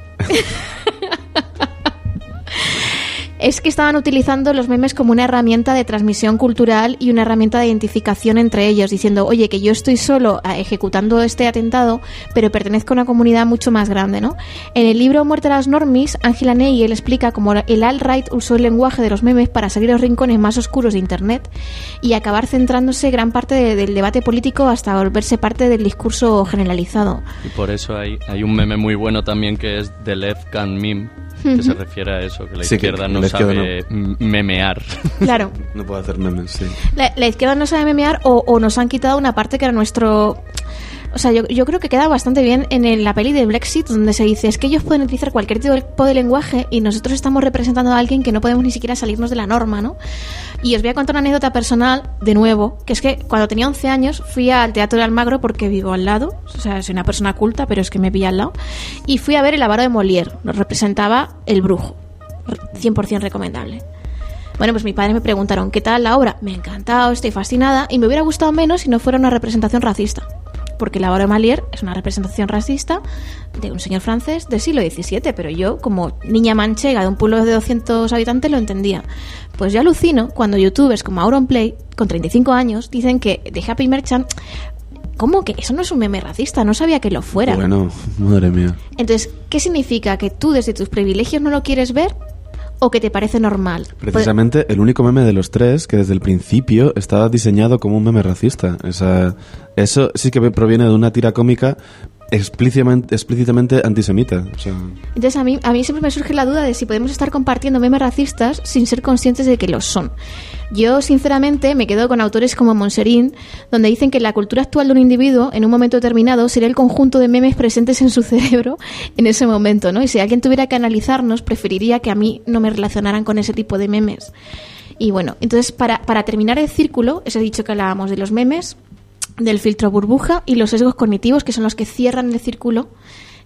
Es que estaban utilizando los memes como una herramienta de transmisión cultural y una herramienta de identificación entre ellos, diciendo, oye, que yo estoy solo ejecutando este atentado, pero pertenezco a una comunidad mucho más grande, ¿no? En el libro Muerte a las Normies, Angela Neigel explica cómo el alt-right usó el lenguaje de los memes para salir a los rincones más oscuros de Internet y acabar centrándose gran parte de, del debate político hasta volverse parte del discurso generalizado. Y por eso hay, hay un meme muy bueno también que es The Left Can Meme, que uh-huh. se refiere a eso, que la sí, izquierda que no la izquierda sabe no. memear. Claro. No puede hacer memes, sí. La, la izquierda no sabe memear o, o nos han quitado una parte que era nuestro... O sea, yo, yo creo que queda bastante bien en el, la peli de Brexit, donde se dice, es que ellos pueden utilizar cualquier tipo de lenguaje y nosotros estamos representando a alguien que no podemos ni siquiera salirnos de la norma, ¿no? Y os voy a contar una anécdota personal, de nuevo, que es que cuando tenía once años fui al Teatro de Almagro porque vivo al lado, o sea, soy una persona culta, pero es que me pilla al lado, y fui a ver El avaro de Molière, nos representaba El brujo, cien por ciento recomendable. Bueno, pues mis padres me preguntaron, ¿qué tal la obra? Me ha encantado, estoy fascinada, y me hubiera gustado menos si no fuera una representación racista. Porque El avaro de Molière es una representación racista de un señor francés del siglo diecisiete, pero yo, como niña manchega de un pueblo de doscientos habitantes, lo entendía. Pues yo alucino cuando youtubers como Auronplay, con treinta y cinco años, dicen que The Happy Merchant... ¿Cómo que eso no es un meme racista? No sabía que lo fuera. Bueno, madre mía. Entonces, ¿qué significa? ¿Que tú desde tus privilegios no lo quieres ver? ¿O que te parece normal? Precisamente pues... el único meme de los tres que desde el principio estaba diseñado como un meme racista. O sea, eso sí que proviene de una tira cómica explícitamente, explícitamente antisemita. O sea... Entonces a mí, a mí siempre me surge la duda de si podemos estar compartiendo memes racistas sin ser conscientes de que lo son. Yo, sinceramente, me quedo con autores como Monserín, donde dicen que la cultura actual de un individuo, en un momento determinado, sería el conjunto de memes presentes en su cerebro en ese momento, ¿no? Y si alguien tuviera que analizarnos, preferiría que a mí no me relacionaran con ese tipo de memes. Y bueno, entonces, para, para terminar el círculo, os he dicho que hablábamos de los memes, del filtro burbuja y los sesgos cognitivos, que son los que cierran el círculo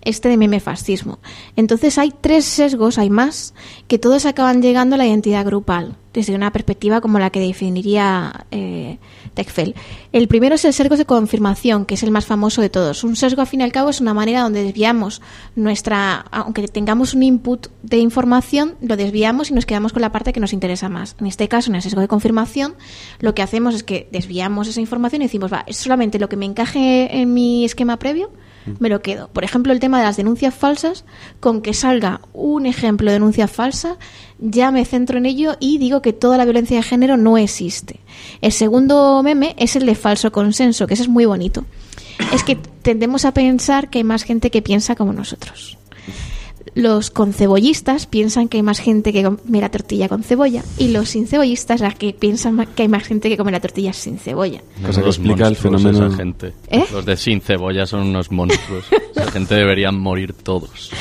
este de memefascismo. Entonces hay tres sesgos, hay más, que todos acaban llegando a la identidad grupal, desde una perspectiva como la que definiría eh, Tekfel. El primero es el sesgo de confirmación, que es el más famoso de todos. Un sesgo, al fin y al cabo, es una manera donde desviamos nuestra... Aunque tengamos un input de información, lo desviamos y nos quedamos con la parte que nos interesa más. En este caso, en el sesgo de confirmación, lo que hacemos es que desviamos esa información y decimos, va, es solamente lo que me encaje en mi esquema previo, me lo quedo. Por ejemplo, el tema de las denuncias falsas, con que salga un ejemplo de denuncia falsa, ya me centro en ello y digo que toda la violencia de género no existe. El segundo meme es el de falso consenso, que ese es muy bonito. Es que tendemos a pensar que hay más gente que piensa como nosotros. Los concebollistas piensan que hay más gente que come la tortilla con cebolla, y los sin cebollistas las que piensan que hay más gente que come la tortilla sin cebolla. Cosa que explica el fenómeno. Esa gente. ¿Eh? Los de sin cebolla son unos monstruos. Esa gente deberían morir todos.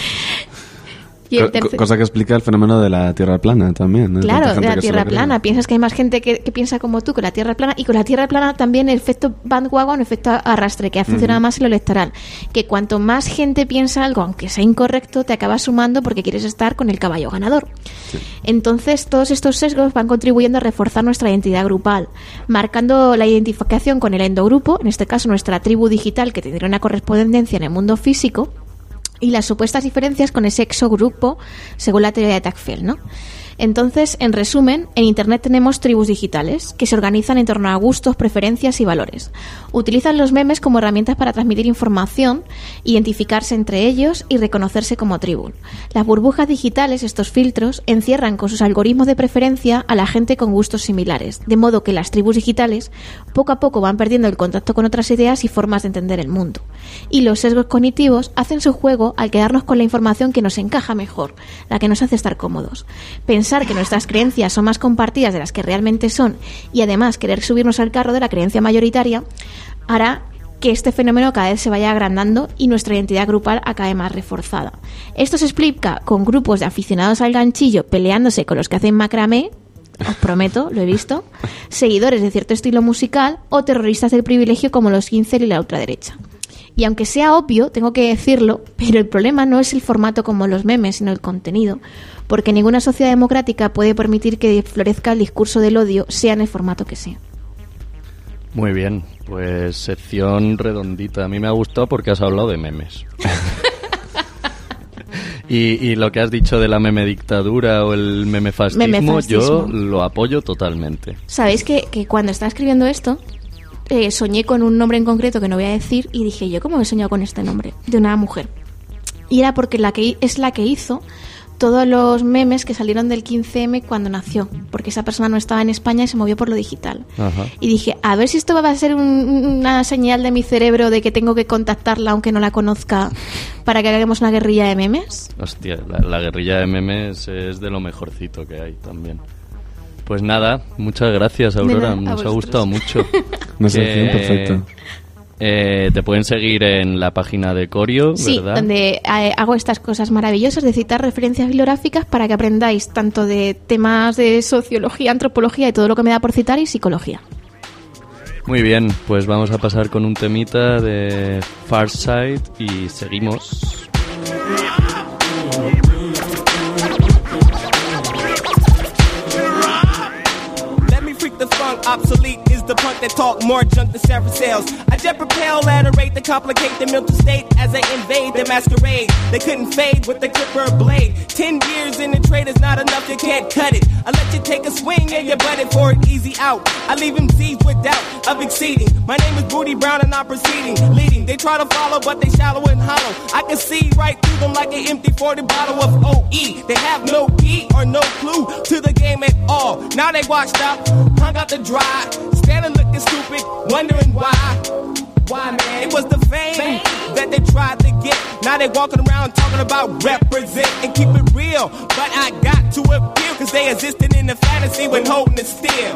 Y el Co- tercer... Cosa que explica el fenómeno de la Tierra plana también, ¿no? Claro, Tanta gente de la que se Tierra lo cree. plana. Piensas que hay más gente que, que piensa como tú con la Tierra plana, y con la Tierra plana también el efecto bandwagon, el efecto arrastre, que ha funcionado uh-huh. más en lo electoral. Que cuanto más gente piensa algo, aunque sea incorrecto, te acabas sumando porque quieres estar con el caballo ganador. Sí. Entonces, todos estos sesgos van contribuyendo a reforzar nuestra identidad grupal, marcando la identificación con el endogrupo, en este caso nuestra tribu digital, que tendría una correspondencia en el mundo físico, y las supuestas diferencias con ese exogrupo, según la teoría de Tekfel, ¿no? Entonces, en resumen, en Internet tenemos tribus digitales que se organizan en torno a gustos, preferencias y valores. Utilizan los memes como herramientas para transmitir información, identificarse entre ellos y reconocerse como tribu. Las burbujas digitales, estos filtros, encierran con sus algoritmos de preferencia a la gente con gustos similares, de modo que las tribus digitales poco a poco van perdiendo el contacto con otras ideas y formas de entender el mundo. Y los sesgos cognitivos hacen su juego al quedarnos con la información que nos encaja mejor, la que nos hace estar cómodos. Pensar que nuestras creencias son más compartidas de las que realmente son, y además querer subirnos al carro de la creencia mayoritaria, hará que este fenómeno cada vez se vaya agrandando y nuestra identidad grupal acabe más reforzada. Esto se explica con grupos de aficionados al ganchillo peleándose con los que hacen macramé, os prometo, lo he visto, seguidores de cierto estilo musical o terroristas del privilegio como los incel y la ultraderecha. Y aunque sea obvio, tengo que decirlo, pero el problema no es el formato como los memes, sino el contenido, porque ninguna sociedad democrática puede permitir que florezca el discurso del odio, sea en el formato que sea. Muy bien, pues sección redondita. A mí me ha gustado porque has hablado de memes. y, y lo que has dicho de la meme dictadura o el meme fascismo, Memefascismo. yo lo apoyo totalmente. ¿Sabéis que, que cuando estaba escribiendo esto, eh, soñé con un nombre en concreto que no voy a decir, y dije, ¿yo cómo he soñado con este nombre? De una mujer. Y era porque la que es la que hizo todos los memes que salieron del quince eme cuando nació, porque esa persona no estaba en España y se movió por lo digital. Ajá. Y dije, a ver si esto va a ser un, una señal de mi cerebro de que tengo que contactarla aunque no la conozca para que hagamos una guerrilla de memes. Hostia, la, la guerrilla de memes es de lo mejorcito que hay también. Pues nada, muchas gracias, Aurora, nada, nos ha gustado mucho. Una sección perfecta. Eh, te pueden seguir en la página de Corio, sí, ¿verdad? donde eh, hago estas cosas maravillosas de citar referencias bibliográficas para que aprendáis tanto de temas de sociología, antropología y todo lo que me da por citar, y psicología. Muy bien, pues vamos a pasar con un temita de Farside y seguimos. Obsolete is the punk that talk more junk than several sales. I jet propel at a rate to complicate the mental state as they invade the masquerade. They couldn't fade with the clipper blade. Ten years in the trade is not enough, you can't cut it. I let you take a swing and you butted for an easy out. I leave them seized with doubt of exceeding. My name is Booty Brown and I'm proceeding, leading. They try to follow but they shallow and hollow. I can see right through them like an empty forty bottle of O E. They have no key or no clue to the game at all. Now they washed up, hung out the dry, standing looking stupid, wondering why. Why, man? It was the fame, fame that they tried to get. Now they walking around talking about represent and keep it real. But I got to appeal, cause they existed in the fantasy when holding it still.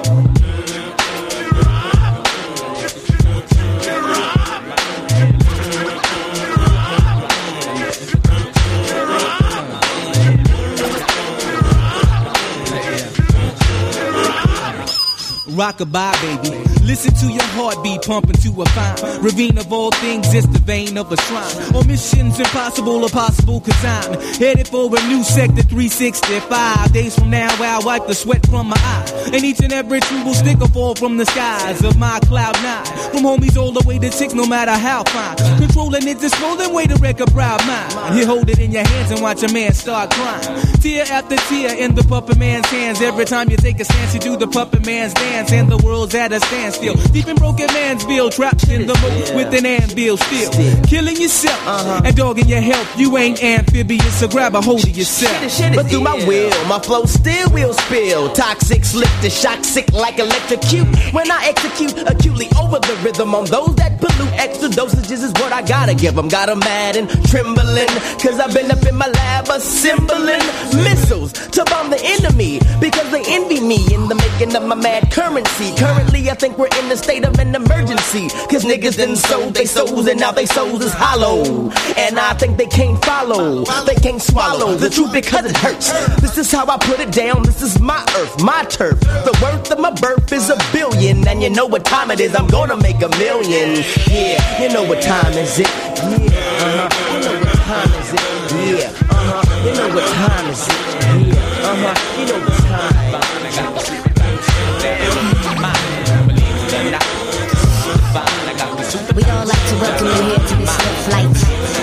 rock-a-bye, baby. Listen to your heartbeat pumping to a fine ravine of all things, it's the vein of a shrine. On missions impossible or possible, cause I'm headed for a new sector three sixty-five. Days from now, I'll wipe the sweat from my eye, and each and every tree will stick or fall from the skies of my cloud nine. From homies all the way to chicks, no matter how fine. Controlling it, just rolling way to wreck a proud mind. You hold it in your hands and watch a man start crying. Tear after tear in the puppet man's hands. Every time you take a stance, you do the puppet man's dance, and the world's at a standstill. Deep in broken man's bill, trapped in the moat with an anvil still. Killing yourself uh-huh. and dogging your health. You ain't amphibious, so grab a hold of yourself. But through my will, my flow still will spill. Toxic, slick to shock, sick like electrocute. When I execute acutely over the rhythm on those that pollute, extra dosages is what I gotta give them. Got them mad and trembling, cause I've been up in my lab assembling missiles to bomb the enemy, because they envy me in the making of my mad currency. Currently I think we're in the state of an emergency, cause niggas done sold they souls and now they souls is hollow. And I think they can't follow, they can't swallow the truth because it hurts. This is how I put it down, this is my earth, my turf. The worth of my birth is a billion, and you know what time it is, I'm gonna make a million. Yeah, you know what time is it? Yeah, uh-huh, you know what time is it? Yeah, uh-huh, you know what time is it? Yeah, uh-huh, you know what time is it? We don't like to welcome you here to this little flight.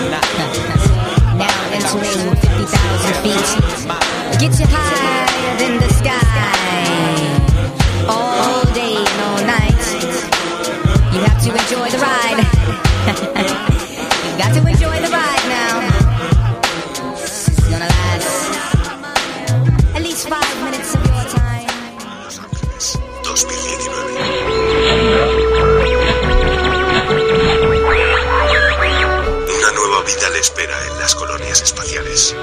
Now entering fifty thousand feet. Get you higher than the sky. All day and all night. You have to enjoy the ride. You got to enjoy the ride now. This is gonna last at least five minutes of your time. dos mil diecinueve. Una nueva vida le espera en las colonias espaciales.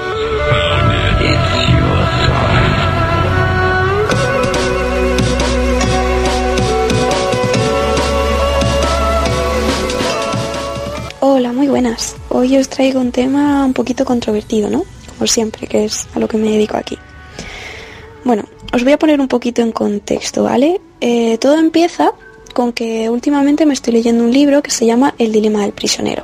Hola, muy buenas. Hoy os traigo un tema un poquito controvertido, ¿no? Como siempre, que es a lo que me dedico aquí. Bueno, os voy a poner un poquito en contexto, ¿vale? Eh, todo empieza con que últimamente me estoy leyendo un libro que se llama El dilema del prisionero.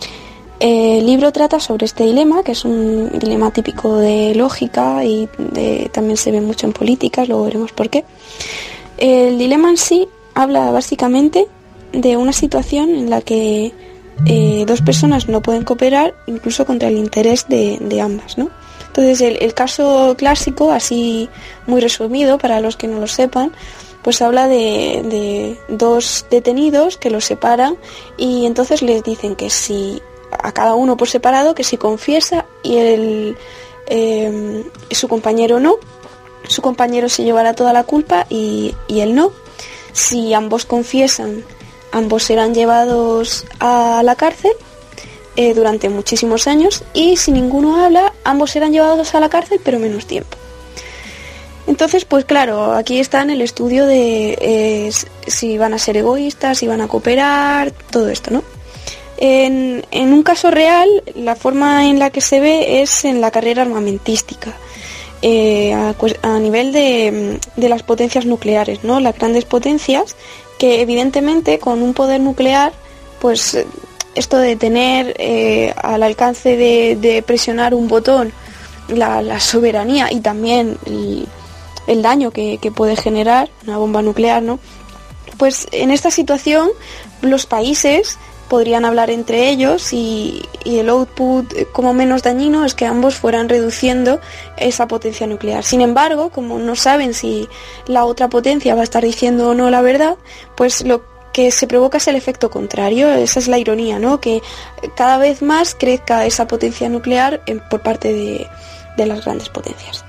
El libro trata sobre este dilema, que es un dilema típico de lógica y de, también se ve mucho en políticas, luego veremos por qué. El dilema en sí habla básicamente de una situación en la que eh, dos personas no pueden cooperar, incluso contra el interés de, de ambas, ¿no? Entonces el, el caso clásico, así muy resumido para los que no lo sepan, pues habla de, de dos detenidos que los separan y entonces les dicen que si a cada uno por separado, que si confiesa y el, eh, su compañero no, su compañero se llevará toda la culpa y, y él no. Si ambos confiesan, ambos serán llevados a la cárcel eh, durante muchísimos años, y si ninguno habla, ambos serán llevados a la cárcel pero menos tiempo. Entonces, pues claro, aquí está en el estudio de eh, si van a ser egoístas, si van a cooperar, todo esto, ¿no? En, en un caso real, la forma en la que se ve es en la carrera armamentística, eh, a, a nivel de, de las potencias nucleares, ¿no? Las grandes potencias que evidentemente con un poder nuclear, pues esto de tener eh, al alcance de, de presionar un botón la, la soberanía y también el, el daño que, que puede generar una bomba nuclear, ¿no? Pues en esta situación los países podrían hablar entre ellos y, y el output como menos dañino es que ambos fueran reduciendo esa potencia nuclear. Sin embargo, como no saben si la otra potencia va a estar diciendo o no la verdad, pues lo que se provoca es el efecto contrario. Esa es la ironía, ¿no? Que cada vez más crezca esa potencia nuclear en, por parte de, de las grandes potencias.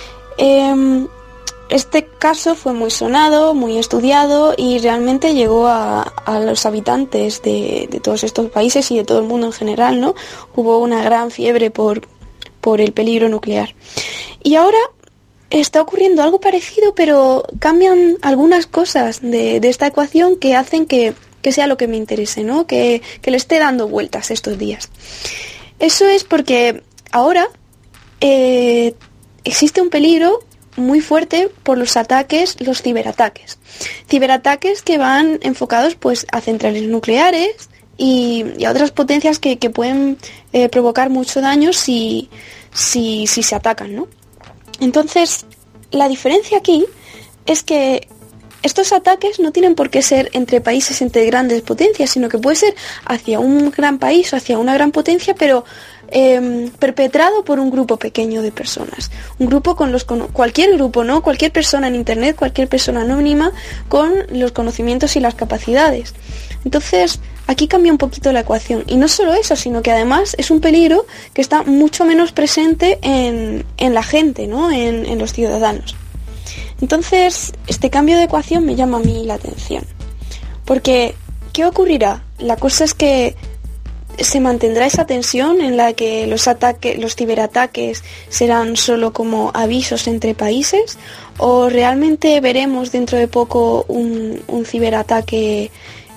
Eh, Este caso fue muy sonado, muy estudiado y realmente llegó a, a los habitantes de, de todos estos países y de todo el mundo en general, ¿no? Hubo una gran fiebre por, por el peligro nuclear. Y ahora está ocurriendo algo parecido, pero cambian algunas cosas de, de esta ecuación que hacen que, que sea lo que me interese, ¿no? Que, que le esté dando vueltas estos días. Eso es porque ahora eh, existe un peligro muy fuerte por los ataques, los ciberataques. Ciberataques que van enfocados pues a centrales nucleares y, y a otras potencias que, que pueden eh, provocar mucho daño si, si, si se atacan, ¿no? Entonces, la diferencia aquí es que estos ataques no tienen por qué ser entre países, entre grandes potencias, sino que puede ser hacia un gran país o hacia una gran potencia, pero eh, perpetrado por un grupo pequeño de personas. Un grupo con los con cualquier grupo, ¿no? Cualquier persona en internet, cualquier persona anónima con los conocimientos y las capacidades. Entonces, aquí cambia un poquito la ecuación. Y no solo eso, sino que además es un peligro que está mucho menos presente en, en la gente, ¿no? En, en los ciudadanos. Entonces, este cambio de ecuación me llama a mí la atención. Porque, ¿qué ocurrirá? La cosa es que se mantendrá esa tensión en la que los ataques, los ciberataques serán solo como avisos entre países, o realmente veremos dentro de poco un, un ciberataque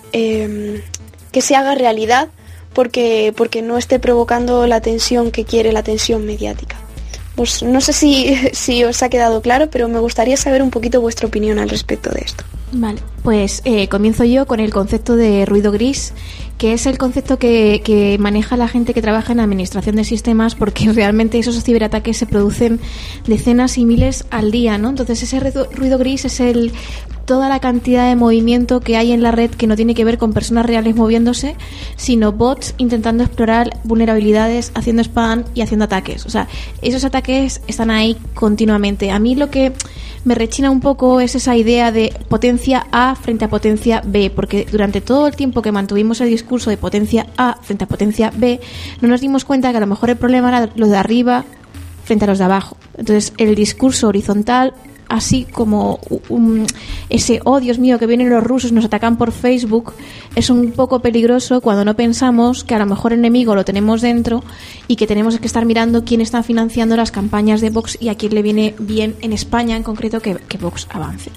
eh, que se haga realidad porque, porque no esté provocando la tensión que quiere la tensión mediática. Pues no sé si, si os ha quedado claro, pero me gustaría saber un poquito vuestra opinión al respecto de esto. Vale, pues eh, comienzo yo con el concepto de ruido gris, que es el concepto que, que maneja la gente que trabaja en administración de sistemas, porque realmente esos ciberataques se producen decenas y miles al día, ¿no? Entonces ese ruido, ruido gris es el toda la cantidad de movimiento que hay en la red que no tiene que ver con personas reales moviéndose, sino bots intentando explorar vulnerabilidades, haciendo spam y haciendo ataques. O sea, esos ataques están ahí continuamente. A mí lo que me rechina un poco es esa idea de potencia A frente a potencia B, porque durante todo el tiempo que mantuvimos el discurso de potencia A frente a potencia B, no nos dimos cuenta que a lo mejor el problema era lo de arriba frente a los de abajo. Entonces, el discurso horizontal, así como un, ese, oh Dios mío, que vienen los rusos, nos atacan por Facebook, es un poco peligroso cuando no pensamos que a lo mejor el enemigo lo tenemos dentro y que tenemos que estar mirando quién está financiando las campañas de Vox y a quién le viene bien en España en concreto que, que Vox avance.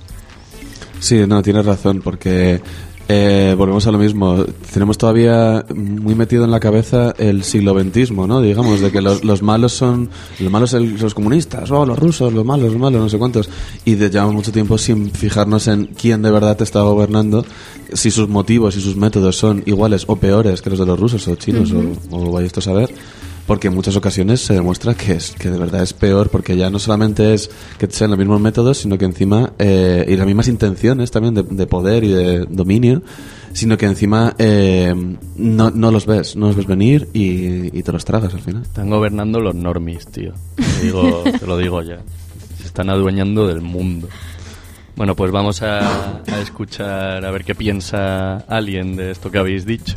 Sí, no, tienes razón, porque eh, volvemos a lo mismo. Tenemos todavía muy metido en la cabeza el sigloventismo, ¿no? Digamos, de que los, los malos son los malos el, los comunistas, o oh, los rusos, los malos, los malos, no sé cuántos. Y de, llevamos mucho tiempo sin fijarnos en quién de verdad te está gobernando, si sus motivos y sus métodos son iguales o peores que los de los rusos o chinos, uh-huh. o, o vaya esto a saber. Porque en muchas ocasiones se demuestra que es que de verdad es peor, porque ya no solamente es que sean los mismos métodos, sino que encima eh, y las mismas intenciones también de, de poder y de dominio, sino que encima eh, no, no los ves, no los ves venir y, y te los tragas al final. Están gobernando los normies, tío. Te, digo, te lo digo ya. Se están adueñando del mundo. Bueno, pues vamos a, a escuchar a ver qué piensa alguien de esto que habéis dicho.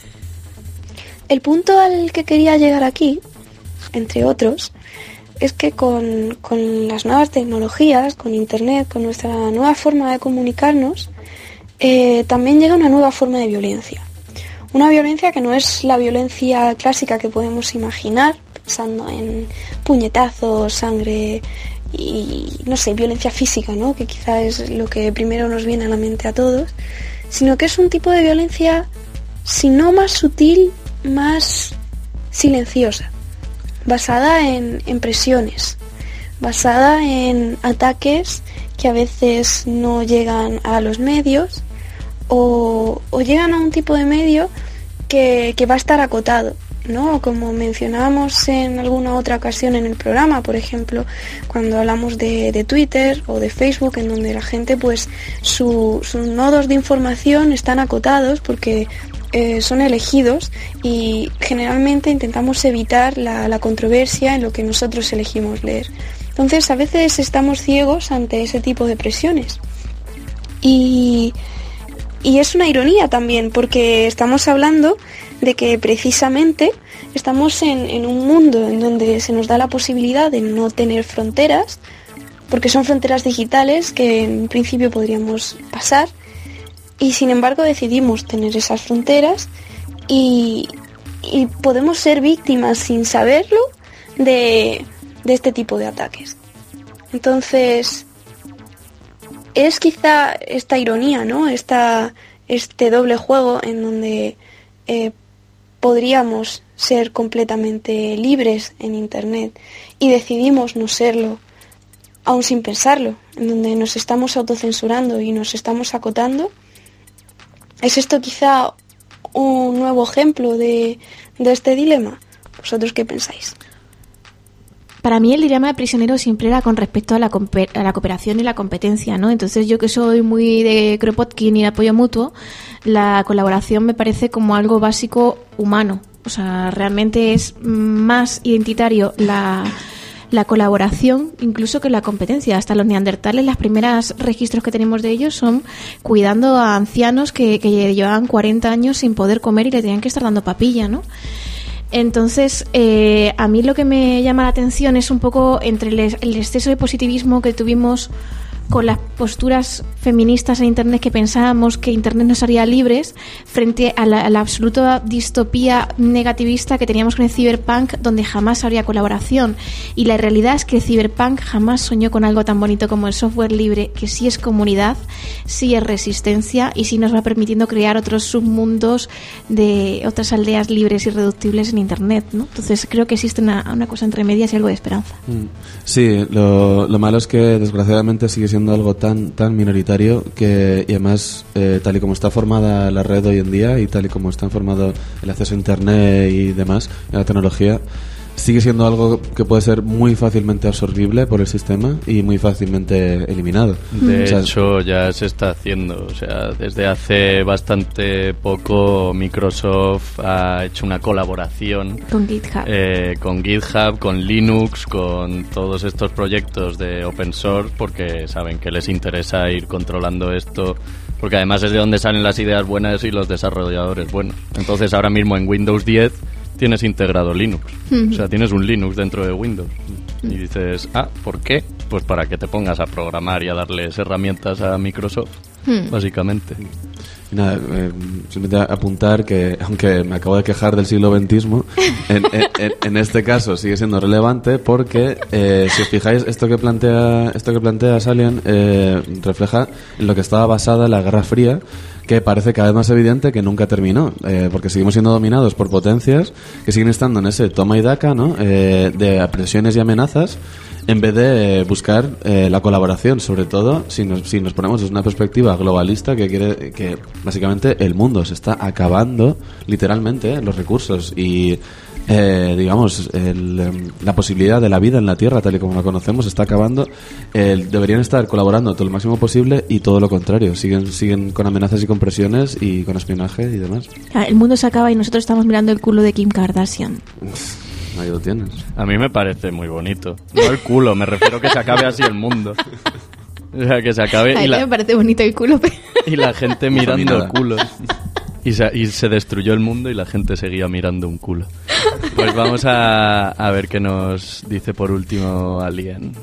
El punto al que quería llegar aquí, entre otros, es que con, con las nuevas tecnologías, con Internet, con nuestra nueva forma de comunicarnos, eh, también llega una nueva forma de violencia. Una violencia que no es la violencia clásica que podemos imaginar, pensando en puñetazos, sangre y, no sé, violencia física, ¿no? Que quizá es lo que primero nos viene a la mente a todos, sino que es un tipo de violencia, si no más sutil, más silenciosa, basada en, en presiones, basada en ataques que a veces no llegan a los medios o, o llegan a un tipo de medio que, que va a estar acotado, ¿no? Como mencionábamos en alguna otra ocasión en el programa, por ejemplo, cuando hablamos de, de Twitter o de Facebook, en donde la gente, pues, su, sus nodos de información están acotados porque Eh, son elegidos y generalmente intentamos evitar la, la controversia en lo que nosotros elegimos leer. Entonces a veces estamos ciegos ante ese tipo de presiones y, y es una ironía también, porque estamos hablando de que precisamente estamos en, en un mundo en donde se nos da la posibilidad de no tener fronteras, porque son fronteras digitales que en principio podríamos pasar. Y sin embargo decidimos tener esas fronteras y, y podemos ser víctimas sin saberlo de, de este tipo de ataques. Entonces, es quizá esta ironía, ¿no? Esta, este doble juego en donde eh, podríamos ser completamente libres en Internet y decidimos no serlo aún sin pensarlo, en donde nos estamos autocensurando y nos estamos acotando. ¿Es esto quizá un nuevo ejemplo de, de este dilema? ¿Vosotros qué pensáis? Para mí el dilema de prisionero siempre era con respecto a la, compe- a la cooperación y la competencia, ¿no? Entonces yo, que soy muy de Kropotkin y de apoyo mutuo, la colaboración me parece como algo básico humano. O sea, realmente es más identitario la, la colaboración incluso que la competencia. Hasta los neandertales, los primeros registros que tenemos de ellos son cuidando a ancianos que, que llevaban cuarenta años sin poder comer y le tenían que estar dando papilla, ¿no? Entonces, eh, a mí lo que me llama la atención es un poco entre el, el exceso de positivismo que tuvimos con las posturas feministas en Internet, que pensábamos que Internet nos haría libres, frente a la, a la absoluta distopía negativista que teníamos con el cyberpunk, donde jamás habría colaboración. Y la realidad es que el cyberpunk jamás soñó con algo tan bonito como el software libre, que sí es comunidad, sí es resistencia y sí nos va permitiendo crear otros submundos de otras aldeas libres y reductibles en Internet, ¿no? Entonces creo que existe una, una cosa entre medias y algo de esperanza. Sí, lo, lo malo es que desgraciadamente sigue siendo algo tan tan minoritario que, y además eh, tal y como está formada la red hoy en día y tal y como está formado el acceso a Internet y demás, a la tecnología, sigue siendo algo que puede ser muy fácilmente absorbible por el sistema y muy fácilmente eliminado. De o sea, hecho, ya se está haciendo. O sea, desde hace bastante poco Microsoft ha hecho una colaboración con GitHub, eh, con GitHub, con Linux, con todos estos proyectos de open source, porque saben que les interesa ir controlando esto, porque además es de donde salen las ideas buenas y los desarrolladores buenos. Entonces, ahora mismo en Windows diez tienes integrado Linux. O sea, tienes un Linux dentro de Windows. Y dices, ah, ¿por qué? Pues para que te pongas a programar y a darles herramientas a Microsoft, hmm. básicamente. Y nada, eh, simplemente apuntar que, aunque me acabo de quejar del siglo veintismo, en, en, en este caso sigue siendo relevante porque, eh, si os fijáis, esto que plantea esto que plantea Salian eh, refleja en lo que estaba basada la Guerra Fría, que parece cada vez más evidente que nunca terminó, eh, porque seguimos siendo dominados por potencias que siguen estando en ese toma y daca, ¿no? eh, de presiones y amenazas, en vez de eh, buscar eh, la colaboración, sobre todo si nos, si nos ponemos desde una perspectiva globalista que quiere que básicamente el mundo se está acabando literalmente, eh, los recursos y eh, digamos el, la posibilidad de la vida en la Tierra tal y como la conocemos se está acabando. Eh, deberían estar colaborando todo lo máximo posible y todo lo contrario, siguen siguen con amenazas y con presiones y con espionaje y demás. El mundo se acaba y nosotros estamos mirando el culo de Kim Kardashian. Ahí lo tienes. A mí me parece muy bonito. No el culo, me refiero que se acabe así el mundo. O sea, que se acabe. A y mí la, me parece bonito el culo. Y la gente mirando culos. Y se, y se destruyó el mundo y la gente seguía mirando un culo. Pues vamos a, a ver qué nos dice por último Alien.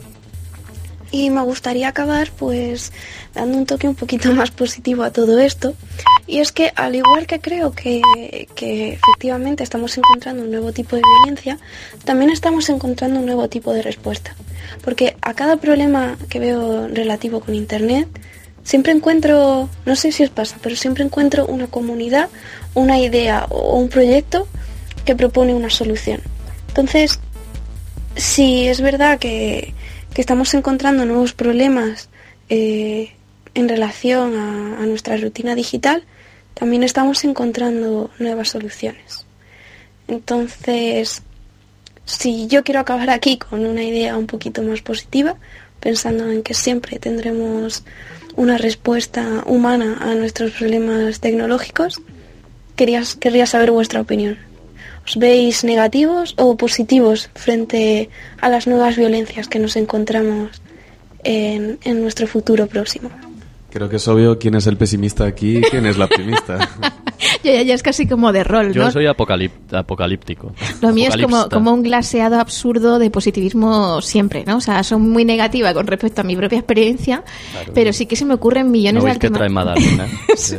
Y me gustaría acabar pues dando un toque un poquito más positivo a todo esto. Y es que al igual que creo que, que efectivamente estamos encontrando un nuevo tipo de violencia, también estamos encontrando un nuevo tipo de respuesta. Porque a cada problema que veo relativo con Internet, siempre encuentro, no sé si os pasa, pero siempre encuentro una comunidad, una idea o un proyecto que propone una solución. Entonces, si es verdad que, que estamos encontrando nuevos problemas eh, en relación a, a nuestra rutina digital, también estamos encontrando nuevas soluciones. Entonces, si yo quiero acabar aquí con una idea un poquito más positiva, pensando en que siempre tendremos una respuesta humana a nuestros problemas tecnológicos, quería, querría saber vuestra opinión. ¿Os veis negativos o positivos frente a las nuevas violencias que nos encontramos en, en nuestro futuro próximo? Creo que es obvio quién es el pesimista aquí y quién es la optimista. Yo ya, ya es casi como de rol, ¿no? Yo soy apocalip- apocalíptico. Lo mío es como, como un glaseado absurdo de positivismo siempre, ¿no? O sea, soy muy negativa con respecto a mi propia experiencia, claro, pero sí que se me ocurren millones ¿no de alternativas? ¿No veis que trae Madalena? Sí.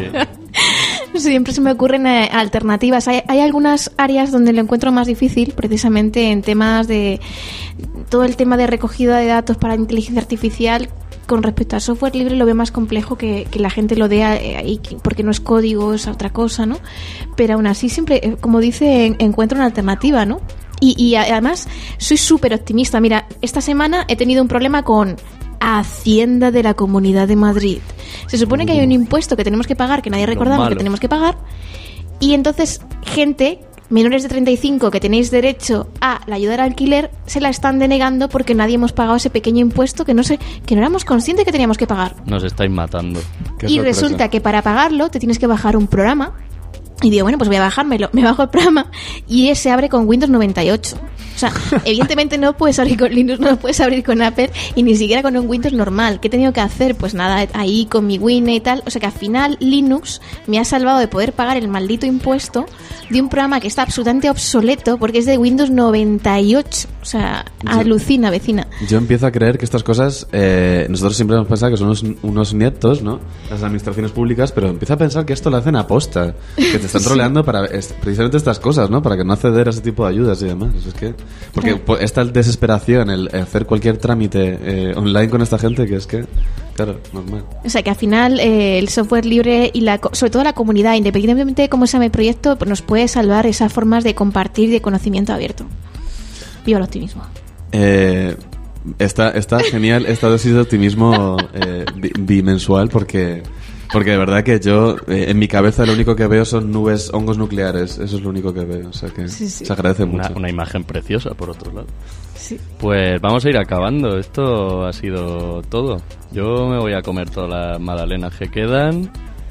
Es que... Siempre se me ocurren eh, alternativas. Hay, hay algunas áreas donde lo encuentro más difícil, precisamente en temas de... Todo el tema de recogida de datos para inteligencia artificial. Con respecto al software libre lo veo más complejo que, que la gente lo dé ahí, porque no es código, es otra cosa, ¿no? Pero aún así siempre, como dice, encuentro una alternativa, ¿no? Y, y además soy súper optimista. Mira, esta semana he tenido un problema con Hacienda de la Comunidad de Madrid. Se supone que hay un impuesto que tenemos que pagar, que nadie recordamos que tenemos que pagar, y entonces gente, menores de treinta y cinco, que tenéis derecho a la ayuda al alquiler, se la están denegando porque nadie hemos pagado ese pequeño impuesto que no sé, que no éramos conscientes que teníamos que pagar. Nos estáis matando. Y resulta que para pagarlo te tienes que bajar un programa. Y digo, bueno, pues voy a bajármelo. Me bajo el programa y se abre con Windows noventa y ocho. O sea, evidentemente no puedes abrir con Linux, no lo puedes abrir con Apple y ni siquiera con un Windows normal. ¿Qué he tenido que hacer? Pues nada, ahí con mi Wine y tal. O sea que al final Linux me ha salvado de poder pagar el maldito impuesto de un programa que está absolutamente obsoleto porque es de Windows noventa y ocho. O sea, yo, alucina, vecina. Yo empiezo a creer que estas cosas, eh, nosotros siempre hemos pensado que son unos, unos nietos, ¿no? Las administraciones públicas, pero empiezo a pensar que esto lo hacen a posta, que te están sí. troleando para es, precisamente estas cosas, ¿no? Para que no acceder a ese tipo de ayudas y demás. Es que, porque claro. esta desesperación, el hacer cualquier trámite eh, online con esta gente, que es que, claro, normal. O sea, que al final eh, el software libre y la, sobre todo la comunidad, independientemente de cómo se llame el proyecto, pues nos puede salvar esas formas de compartir de conocimiento abierto. Viva el optimismo. Eh, está, está genial esta dosis de optimismo eh, bimensual porque, porque de verdad que yo eh, en mi cabeza lo único que veo son nubes, hongos nucleares. Eso es lo único que veo. O sea que sí, sí. se agradece mucho. Una, una imagen preciosa, por otro lado. Sí. Pues vamos a ir acabando. Esto ha sido todo. Yo me voy a comer todas las magdalenas que quedan.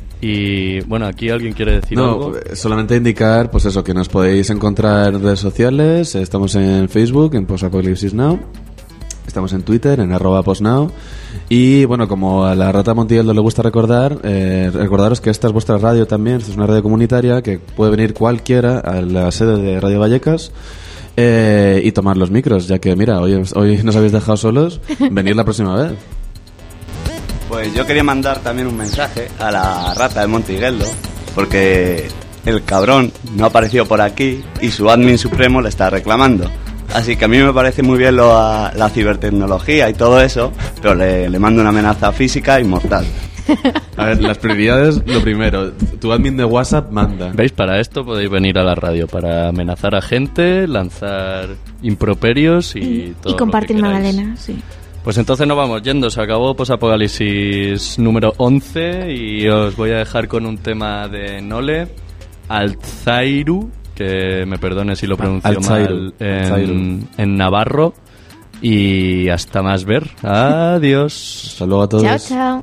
Y bueno, aquí alguien quiere decir no, algo. Solamente indicar, pues eso, que nos podéis encontrar en redes sociales. Estamos en Facebook, en Post-Apocalypse Now. Estamos en Twitter, en arroba postnow. Y bueno, como a la rata Montiel no le gusta recordar, eh, recordaros que esta es vuestra radio también. Esta es una radio comunitaria que puede venir cualquiera a la sede de Radio Vallecas eh, y tomar los micros, ya que mira, hoy, hoy nos habéis dejado solos. Venid la próxima vez. Pues yo quería mandar también un mensaje a la rata de Montigueldo, porque el cabrón no ha aparecido por aquí y su admin supremo le está reclamando. Así que a mí me parece muy bien lo, a, la cibertecnología y todo eso, pero le, le mando una amenaza física y mortal. A ver, las prioridades, lo primero, tu admin de WhatsApp manda. ¿Veis? Para esto podéis venir a la radio, para amenazar a gente, lanzar improperios y, y todo. Y compartir lo que magdalena, sí. Pues entonces nos vamos yendo, se acabó Posapocalipsis número once y os voy a dejar con un tema de Nole, Altzairu, que me perdone si lo pronuncio Altzairu. mal, en, Altzairu. en navarro, y hasta más ver. Adiós. Hasta luego a todos. Chao, chao.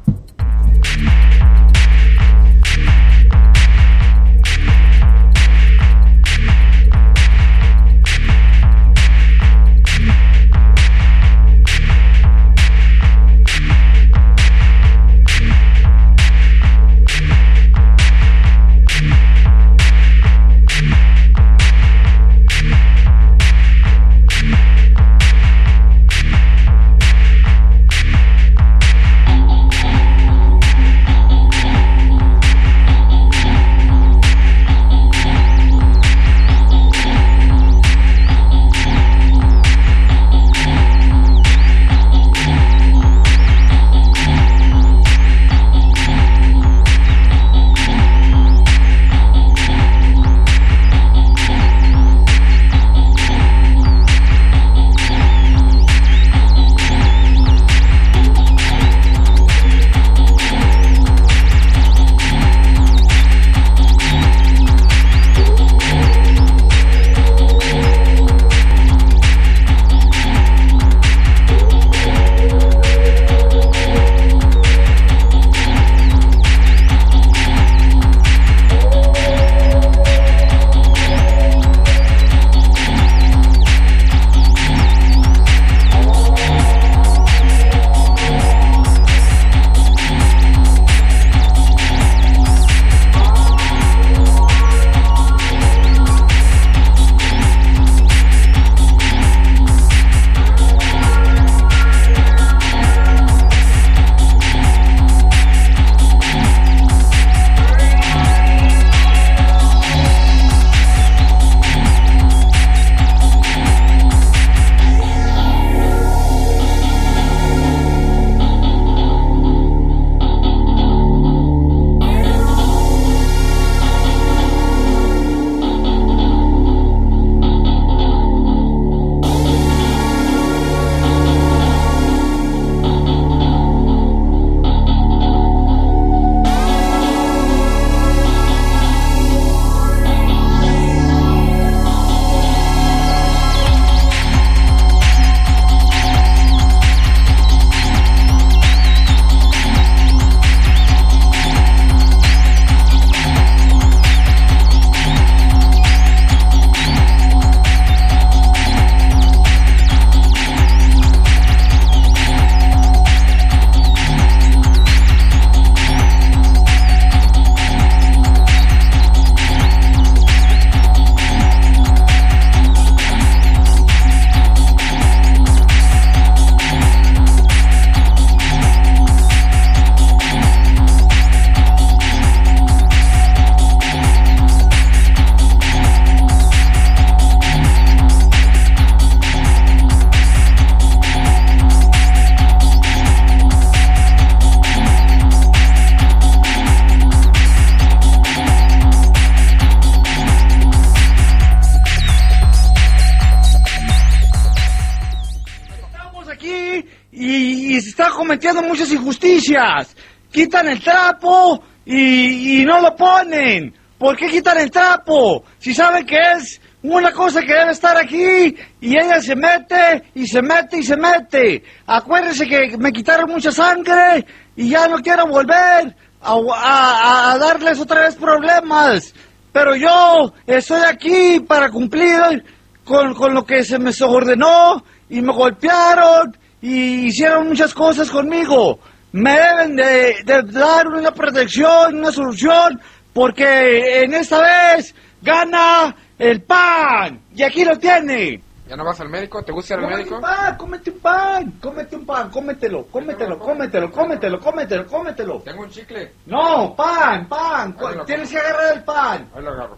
cometiendo muchas injusticias. Quitan el trapo y, y no lo ponen. ¿Por qué quitan el trapo? Si saben que es una cosa que debe estar aquí y ella se mete y se mete y se mete. Acuérdense que me quitaron mucha sangre y ya no quiero volver a, a, a darles otra vez problemas. Pero yo estoy aquí para cumplir con, con lo que se me ordenó y me golpearon y hicieron muchas cosas conmigo. Me deben de, de dar una protección, una solución, porque en esta vez gana el pan. Y aquí lo tiene. ¿Ya no vas al médico? ¿Te gusta ir al Cómete médico? un pan, cómete un pan, cómete un pan, cómetelo, cómetelo, cómetelo, cómetelo, cómetelo, cómetelo. Tengo un chicle. No, pan, pan, Ahí lo tienes como. que agarrar el pan. Ahí lo agarro.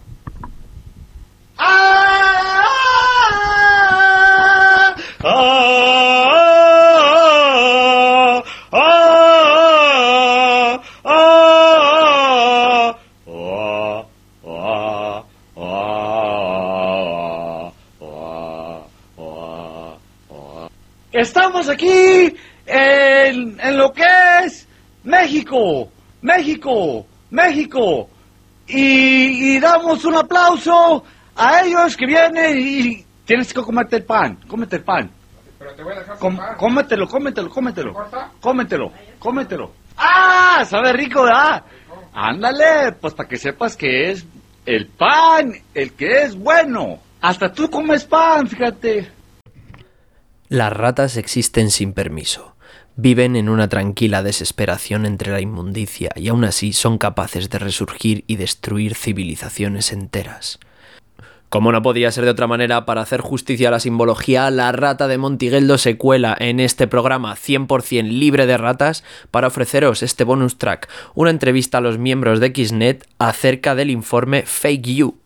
¡Ah! ¡Ah! ¡Ah! ¡Ah! Estamos aquí en, en lo que es México, México, México, y, y damos un aplauso a ellos que vienen y tienes que comerte el pan, cómete el pan. Pero te voy a dejar sin Com, pan. cómetelo, cómetelo, cómetelo, ¿Corta? cómetelo, cómetelo. ¡Ah! Sabe rico, ¿verdad? Ándale, pues para que sepas que es el pan, el que es bueno. Hasta tú comes pan, fíjate. Las ratas existen sin permiso. Viven en una tranquila desesperación entre la inmundicia y aún así son capaces de resurgir y destruir civilizaciones enteras. Como no podía ser de otra manera, para hacer justicia a la simbología, la rata de Montigueldo se cuela en este programa cien por ciento libre de ratas para ofreceros este bonus track, una entrevista a los miembros de Xnet acerca del informe Fake You.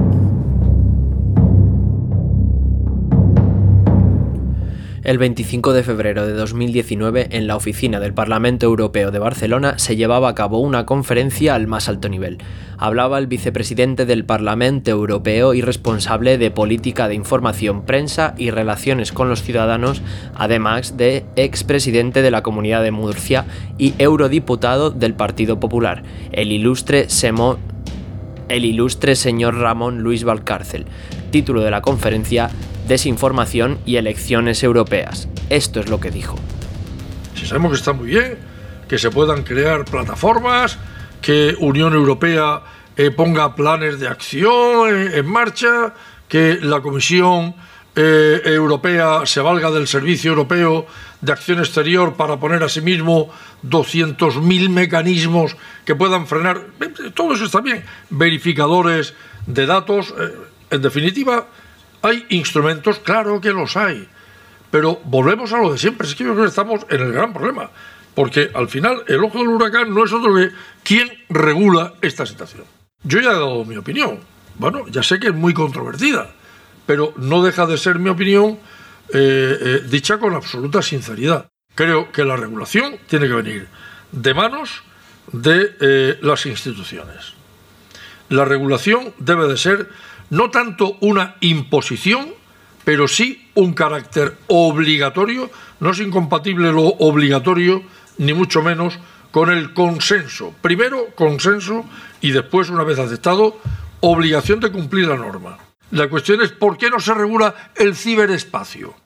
El veinticinco de febrero de dos mil diecinueve, en la oficina del Parlamento Europeo de Barcelona, se llevaba a cabo una conferencia al más alto nivel. Hablaba el vicepresidente del Parlamento Europeo y responsable de Política de Información, Prensa y Relaciones con los Ciudadanos, además de expresidente de la Comunidad de Murcia y eurodiputado del Partido Popular, el ilustre Semo... el ilustre señor Ramón Luis Valcárcel. Título de la conferencia: Desinformación y elecciones europeas. Esto es lo que dijo. Si sabemos que está muy bien, que se puedan crear plataformas, que Unión Europea eh, ponga planes de acción en, en marcha, que la Comisión eh, Europea se valga del Servicio Europeo de Acción Exterior para poner a sí mismo doscientos mil mecanismos que puedan frenar. Todo eso está bien. Verificadores de datos. Eh, en definitiva, hay instrumentos, claro que los hay, pero volvemos a lo de siempre. Es que yo creo que estamos en el gran problema, porque al final el ojo del huracán no es otro que quién regula esta situación. Yo ya he dado mi opinión. Bueno, ya sé que es muy controvertida, pero no deja de ser mi opinión eh, eh, dicha con absoluta sinceridad. Creo que la regulación tiene que venir de manos de eh, las instituciones. La regulación debe de ser no tanto una imposición, pero sí un carácter obligatorio. No es incompatible lo obligatorio, ni mucho menos, con el consenso. Primero, consenso, y después, una vez aceptado, obligación de cumplir la norma. La cuestión es ¿por qué no se regula el ciberespacio?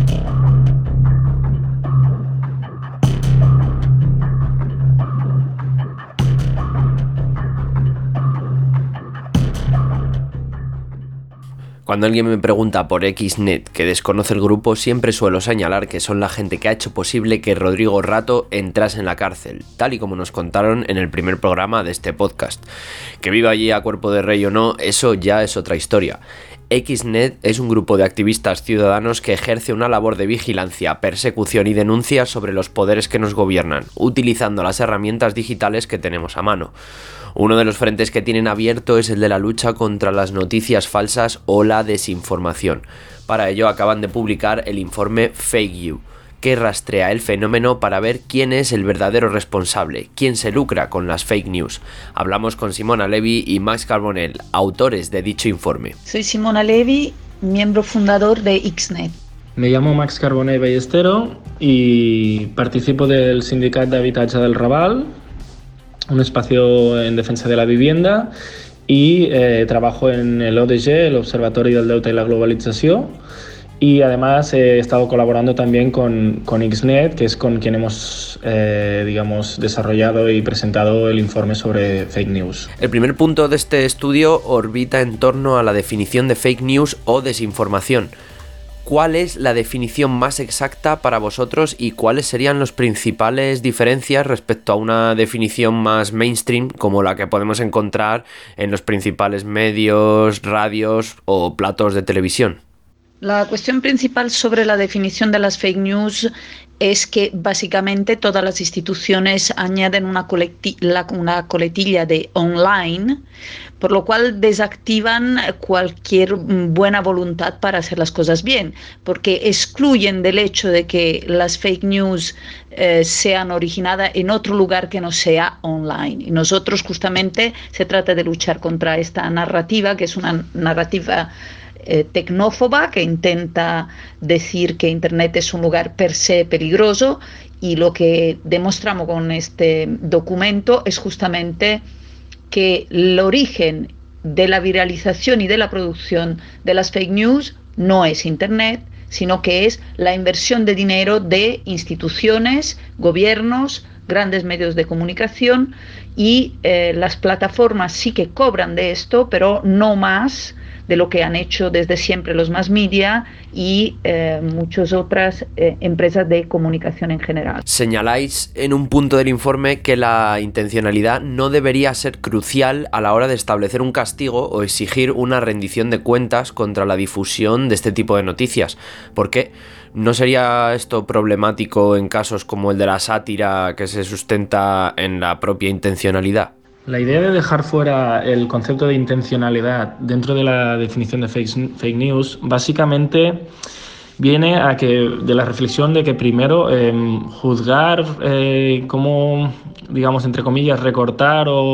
Cuando alguien me pregunta por Xnet, que desconoce el grupo, siempre suelo señalar que son la gente que ha hecho posible que Rodrigo Rato entrase en la cárcel, tal y como nos contaron en el primer programa de este podcast. Que viva allí a cuerpo de rey o no, eso ya es otra historia. Xnet es un grupo de activistas ciudadanos que ejerce una labor de vigilancia, persecución y denuncia sobre los poderes que nos gobiernan, utilizando las herramientas digitales que tenemos a mano. Uno de los frentes que tienen abierto es el de la lucha contra las noticias falsas o la desinformación. Para ello acaban de publicar el informe Fake You, que rastrea el fenómeno para ver quién es el verdadero responsable, quién se lucra con las fake news. Hablamos con Simona Levi y Max Carbonell, autores de dicho informe. Soy Simona Levi, miembro fundador de Xnet. Me llamo Max Carboné Ballestero y participo del Sindicat d'Habitatge del Raval, un espacio en defensa de la vivienda, y eh, trabajo en el O D G, el Observatorio del Deute y la Globalización, y además he estado colaborando también con, con Xnet, que es con quien hemos eh, digamos, desarrollado y presentado el informe sobre fake news. El primer punto de este estudio orbita en torno a la definición de fake news o desinformación. ¿Cuál es la definición más exacta para vosotros y cuáles serían las principales diferencias respecto a una definición más mainstream como la que podemos encontrar en los principales medios, radios o platos de televisión? La cuestión principal sobre la definición de las fake news es que básicamente todas las instituciones añaden una, coleti- la, una coletilla de online, por lo cual desactivan cualquier buena voluntad para hacer las cosas bien, porque excluyen del hecho de que las fake news eh, sean originadas en otro lugar que no sea online. Y nosotros justamente se trata de luchar contra esta narrativa, que es una narrativa Eh, tecnófoba, que intenta decir que Internet es un lugar per se peligroso, y lo que demostramos con este documento es justamente que el origen de la viralización y de la producción de las fake news no es Internet, sino que es la inversión de dinero de instituciones, gobiernos, grandes medios de comunicación, y eh, las plataformas sí que cobran de esto, pero no más de lo que han hecho desde siempre los mass media y eh, muchas otras eh, empresas de comunicación en general. Señaláis en un punto del informe que la intencionalidad no debería ser crucial a la hora de establecer un castigo o exigir una rendición de cuentas contra la difusión de este tipo de noticias. ¿Por qué? ¿No sería esto problemático en casos como el de la sátira, que se sustenta en la propia intencionalidad? La idea de dejar fuera el concepto de intencionalidad dentro de la definición de fake, fake news básicamente viene a que de la reflexión de que primero eh, juzgar eh, cómo, digamos, entre comillas, recortar o,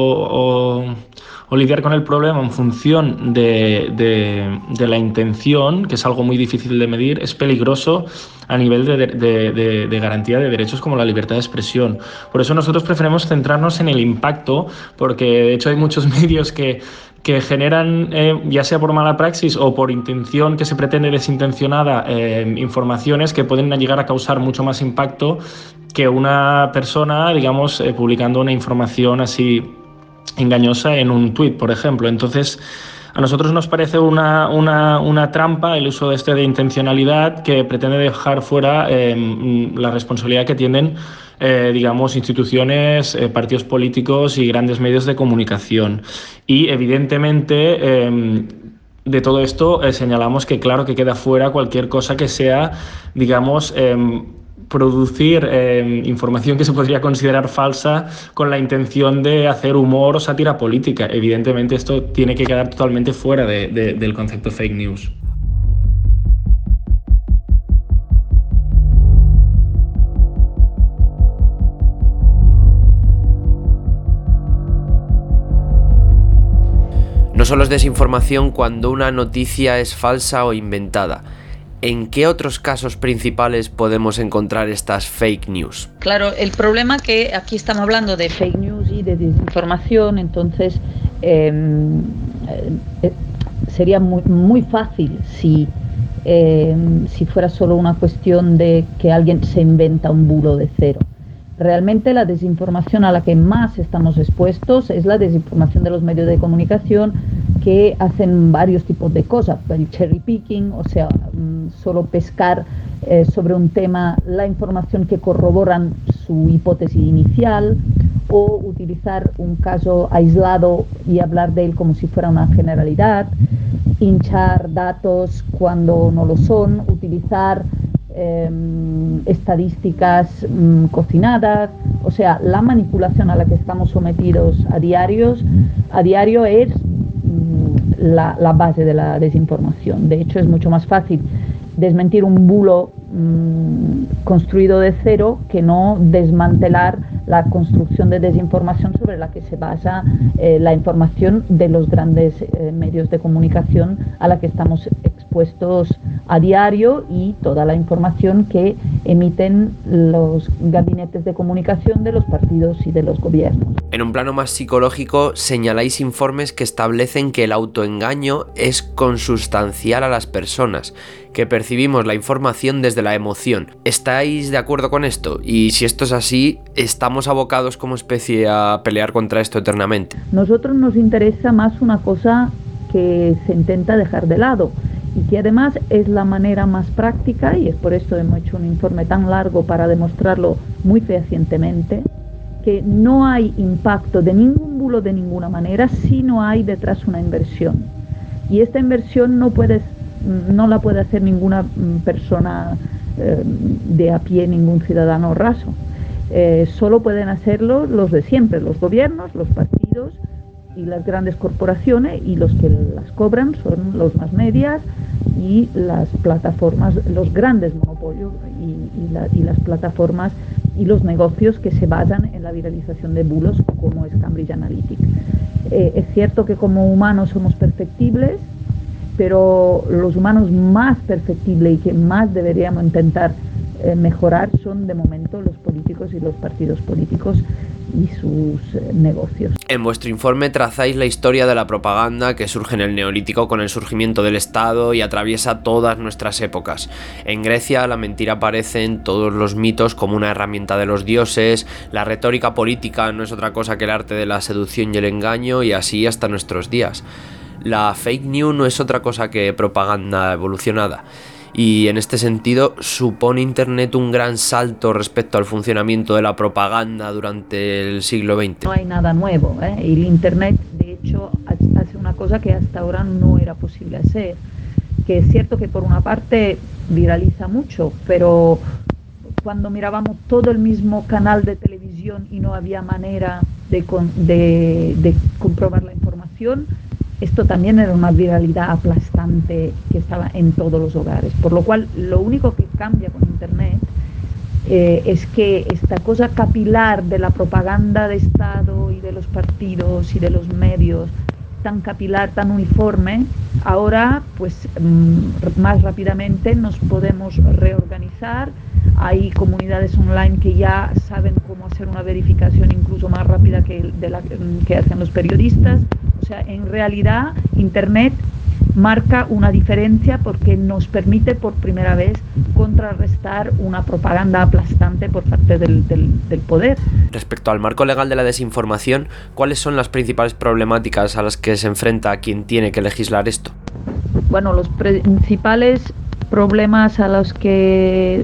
o, o lidiar con el problema en función de, de, de la intención, que es algo muy difícil de medir, es peligroso a nivel de, de, de, de garantía de derechos como la libertad de expresión. Por eso nosotros preferimos centrarnos en el impacto, porque de hecho hay muchos medios que, que generan, eh, ya sea por mala praxis o por intención que se pretende desintencionada, eh, informaciones que pueden llegar a causar mucho más impacto que una persona, digamos, eh, publicando una información así engañosa en un tuit, por ejemplo. Entonces, a nosotros nos parece una, una, una trampa el uso de este de intencionalidad, que pretende dejar fuera eh, la responsabilidad que tienen, eh, digamos, instituciones, eh, partidos políticos y grandes medios de comunicación. Y, evidentemente, eh, de todo esto eh, señalamos que, claro, que queda fuera cualquier cosa que sea, digamos, eh, producir eh, información que se podría considerar falsa con la intención de hacer humor o sátira política. Evidentemente esto tiene que quedar totalmente fuera de, de, del concepto fake news. No solo es desinformación cuando una noticia es falsa o inventada. ¿En qué otros casos principales podemos encontrar estas fake news? Claro, el problema es que aquí estamos hablando de fake news y de desinformación, entonces eh, eh, sería muy, muy fácil si, eh, si fuera solo una cuestión de que alguien se inventa un bulo de cero. Realmente la desinformación a la que más estamos expuestos es la desinformación de los medios de comunicación, que hacen varios tipos de cosas, el cherry picking, o sea, solo pescar eh, sobre un tema la información que corroboran su hipótesis inicial, o utilizar un caso aislado y hablar de él como si fuera una generalidad, hinchar datos cuando no lo son, utilizar eh, estadísticas mm, cocinadas. O sea, la manipulación a la que estamos sometidos a, diarios, a diario es La, la base de la desinformación. De hecho, es mucho más fácil desmentir un bulo mmm, construido de cero que no desmantelar la construcción de desinformación sobre la que se basa eh, la información de los grandes eh, medios de comunicación a la que estamos expuestos. expuestos a diario y toda la información que emiten los gabinetes de comunicación de los partidos y de los gobiernos. En un plano más psicológico, señaláis informes que establecen que el autoengaño es consustancial a las personas, que percibimos la información desde la emoción. ¿Estáis de acuerdo con esto? Y si esto es así, ¿estamos abocados como especie a pelear contra esto eternamente? Nosotros nos interesa más una cosa que se intenta dejar de lado y que además es la manera más práctica, y es por esto hemos hecho un informe tan largo para demostrarlo muy fehacientemente, que no hay impacto de ningún bulo de ninguna manera si no hay detrás una inversión. Y esta inversión no, puede, no la puede hacer ninguna persona eh, de a pie, ningún ciudadano raso. Eh, solo pueden hacerlo los de siempre, los gobiernos, los partidos y las grandes corporaciones, y los que las cobran son los más medias y las plataformas, los grandes monopolios y, y, la, y las plataformas y los negocios que se basan en la viralización de bulos, como es Cambridge Analytica. Eh, es cierto que como humanos somos perfectibles, pero los humanos más perfectibles y que más deberíamos intentar eh, mejorar son de momento los políticos y los partidos políticos y sus eh, negocios. En vuestro informe trazáis la historia de la propaganda que surge en el Neolítico con el surgimiento del Estado y atraviesa todas nuestras épocas. En Grecia la mentira aparece en todos los mitos como una herramienta de los dioses, la retórica política no es otra cosa que el arte de la seducción y el engaño, y así hasta nuestros días. La fake news no es otra cosa que propaganda evolucionada. Y en este sentido, ¿supone Internet un gran salto respecto al funcionamiento de la propaganda durante el siglo veinte? No hay nada nuevo, ¿eh? El Internet, de hecho, hace una cosa que hasta ahora no era posible hacer, que es cierto que por una parte viraliza mucho, pero cuando mirábamos todo el mismo canal de televisión y no había manera de, de, de comprobar la información, esto también era una viralidad aplastante que estaba en todos los hogares. Por lo cual, lo único que cambia con Internet eh, es que esta cosa capilar de la propaganda de Estado y de los partidos y de los medios, tan capilar, tan uniforme, ahora pues mmm, más rápidamente nos podemos reorganizar. Hay comunidades online que ya saben cómo hacer una verificación incluso más rápida que, de la, que hacen los periodistas. O sea, en realidad Internet marca una diferencia porque nos permite por primera vez contrarrestar una propaganda aplastante por parte del, del, del poder. Respecto al marco legal de la desinformación, ¿cuáles son las principales problemáticas a las que se enfrenta quien tiene que legislar esto? Bueno, los principales problemas a los que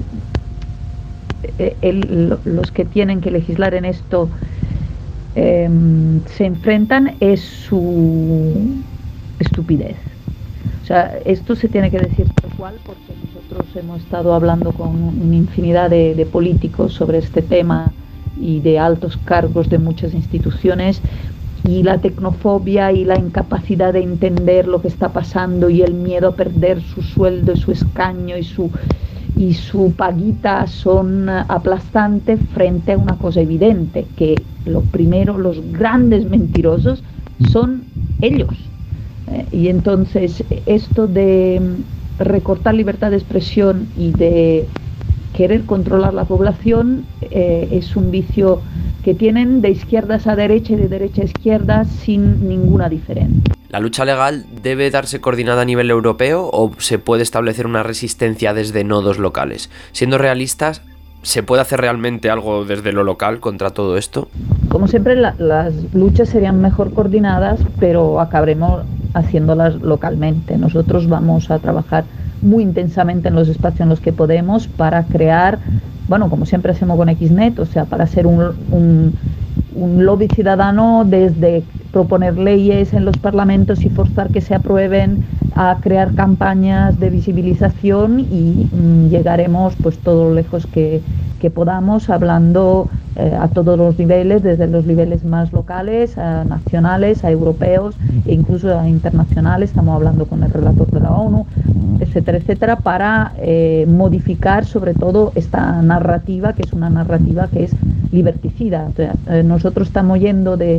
eh, el, los que tienen que legislar en esto eh, se enfrentan es su estupidez. O sea, esto se tiene que decir tal cual porque nosotros hemos estado hablando con una infinidad de, de políticos sobre este tema y de altos cargos de muchas instituciones, y la tecnofobia y la incapacidad de entender lo que está pasando y el miedo a perder su sueldo y su escaño y su, y su paguita son aplastantes frente a una cosa evidente, que lo primero, los grandes mentirosos son ellos. Eh, y entonces esto de recortar libertad de expresión y de querer controlar la población eh, es un vicio que tienen de izquierdas a derecha y de derecha a izquierda sin ninguna diferencia. ¿La lucha legal debe darse coordinada a nivel europeo o se puede establecer una resistencia desde nodos locales? Siendo realistas, ¿se puede hacer realmente algo desde lo local contra todo esto? Como siempre, la, las luchas serían mejor coordinadas, pero acabaremos haciéndolas localmente. Nosotros vamos a trabajar muy intensamente en los espacios en los que podemos para crear, bueno, como siempre hacemos con Xnet, o sea, para hacer un, un, un lobby ciudadano desde proponer leyes en los parlamentos y forzar que se aprueben, a crear campañas de visibilización y mmm, llegaremos pues todo lo lejos que, que podamos, hablando eh, a todos los niveles, desde los niveles más locales, a nacionales, a europeos e incluso a internacionales. Estamos hablando con el relator de la ONU, etcétera, etcétera, para eh, modificar sobre todo esta narrativa, que es una narrativa que es liberticida. O sea, eh, nosotros estamos yendo de,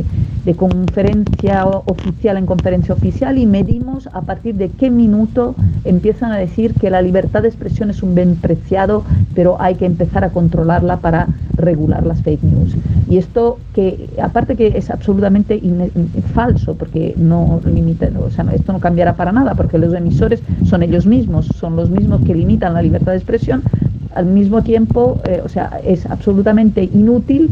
de conferencia oficial en conferencia oficial y medimos a partir de qué minuto empiezan a decir que la libertad de expresión es un bien preciado, pero hay que empezar a controlarla para regular las fake news. Y esto, que aparte que es absolutamente in, falso, porque no limita, o sea, esto no cambiará para nada, porque los emisores son ellos mismos, son los mismos que limitan la libertad de expresión. Al mismo tiempo, eh, o sea, es absolutamente inútil.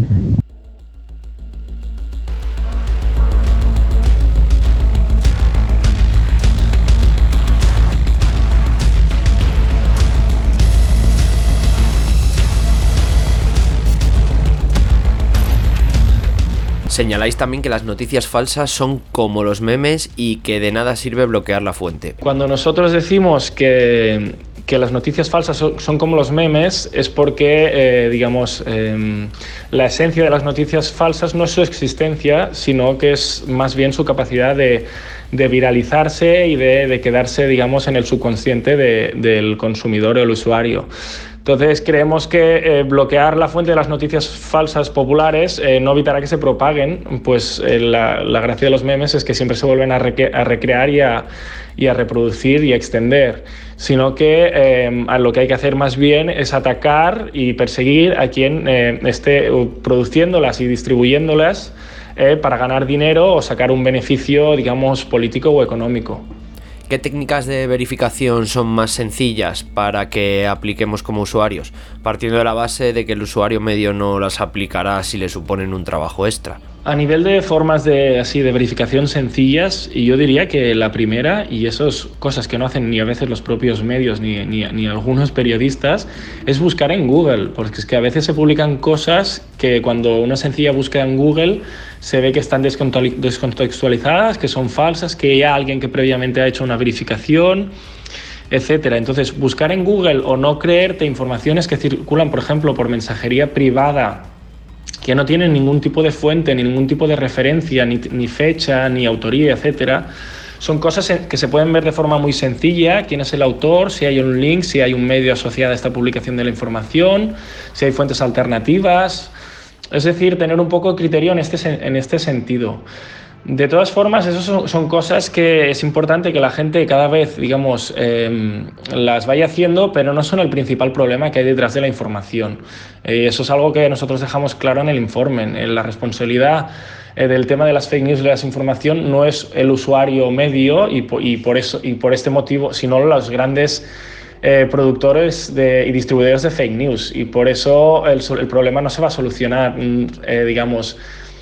Señaláis también que las noticias falsas son como los memes y que de nada sirve bloquear la fuente. Cuando nosotros decimos que, que las noticias falsas son, son como los memes, es porque, eh, digamos, eh, la esencia de las noticias falsas no es su existencia, sino que es más bien su capacidad de, de viralizarse y de, de quedarse, digamos, en el subconsciente de, del consumidor o el usuario. Entonces creemos que eh, bloquear la fuente de las noticias falsas populares eh, no evitará que se propaguen, pues eh, la, la gracia de los memes es que siempre se vuelven a, recre- a recrear y a, y a reproducir y a extender, sino que eh, a lo que hay que hacer más bien es atacar y perseguir a quien eh, esté produciéndolas y distribuyéndolas eh, para ganar dinero o sacar un beneficio, digamos, político o económico. ¿Qué técnicas de verificación son más sencillas para que apliquemos como usuarios? Partiendo de la base de que el usuario medio no las aplicará si le suponen un trabajo extra. A nivel de formas de, así, de verificación sencillas, y yo diría que la primera, y eso es cosas que no hacen ni a veces los propios medios ni, ni, ni algunos periodistas, es buscar en Google, porque es que a veces se publican cosas que cuando una sencilla búsqueda en Google se ve que están descontextualizadas, que son falsas, que ya alguien que previamente ha hecho una verificación, etcétera. Entonces, buscar en Google o no creerte informaciones que circulan, por ejemplo, por mensajería privada, que no tienen ningún tipo de fuente, ni ningún tipo de referencia, ni, ni fecha, ni autoría, etcétera, son cosas que se pueden ver de forma muy sencilla: quién es el autor, si hay un link, si hay un medio asociado a esta publicación de la información, si hay fuentes alternativas. Es decir, tener un poco de criterio en este, en este sentido. De todas formas, eso son, son cosas que es importante que la gente cada vez, digamos, eh, las vaya haciendo, pero no son el principal problema que hay detrás de la información. Eh, eso es algo que nosotros dejamos claro en el informe. En la responsabilidad eh, del tema de las fake news y de la desinformación no es el usuario medio y, y, por, eso, y por este motivo, sino los grandes eh, productores de, y distribuidores de fake news. Y por eso el, el problema no se va a solucionar, eh, digamos,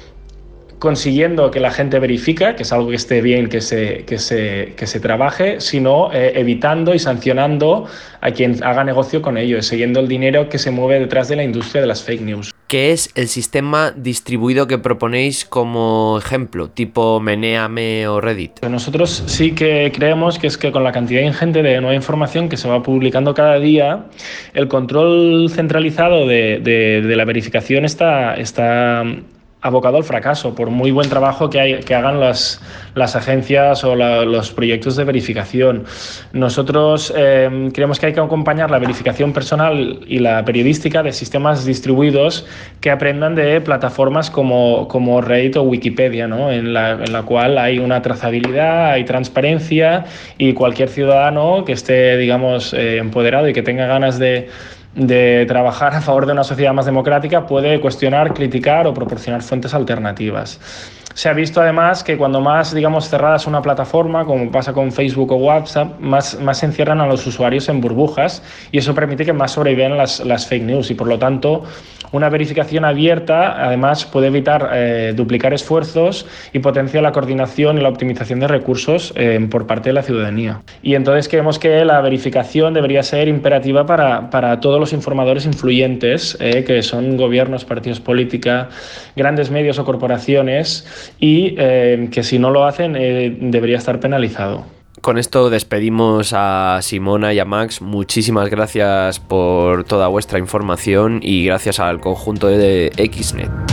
consiguiendo que la gente verifica, que es algo que esté bien que se, que se, que se trabaje, sino eh, evitando y sancionando a quien haga negocio con ello, siguiendo el dinero que se mueve detrás de la industria de las fake news. ¿Qué es el sistema distribuido que proponéis como ejemplo, tipo Meneame o Reddit? Nosotros sí que creemos que es que con la cantidad ingente de nueva información que se va publicando cada día, el control centralizado de, de, de la verificación está... está abocado al fracaso, por muy buen trabajo que, hay, que hagan las, las agencias o la, los proyectos de verificación. Nosotros eh, creemos que hay que acompañar la verificación personal y la periodística de sistemas distribuidos que aprendan de plataformas como, como Reddit o Wikipedia, ¿no? en, la, en la cual hay una trazabilidad, hay transparencia y cualquier ciudadano que esté, digamos, eh, empoderado y que tenga ganas de de trabajar a favor de una sociedad más democrática puede cuestionar, criticar o proporcionar fuentes alternativas. Se ha visto además que cuando más, digamos, cerrada es una plataforma, como pasa con Facebook o WhatsApp, más, más se encierran a los usuarios en burbujas y eso permite que más sobrevivan las, las fake news y por lo tanto una verificación abierta además puede evitar eh, duplicar esfuerzos y potencia la coordinación y la optimización de recursos eh, por parte de la ciudadanía. Y entonces creemos que la verificación debería ser imperativa para, para todos los informadores influyentes, eh, que son gobiernos, partidos políticos, grandes medios o corporaciones, y eh, que si no lo hacen eh, debería estar penalizado. Con esto despedimos a Simona y a Max. Muchísimas gracias por toda vuestra información y gracias al conjunto de Xnet.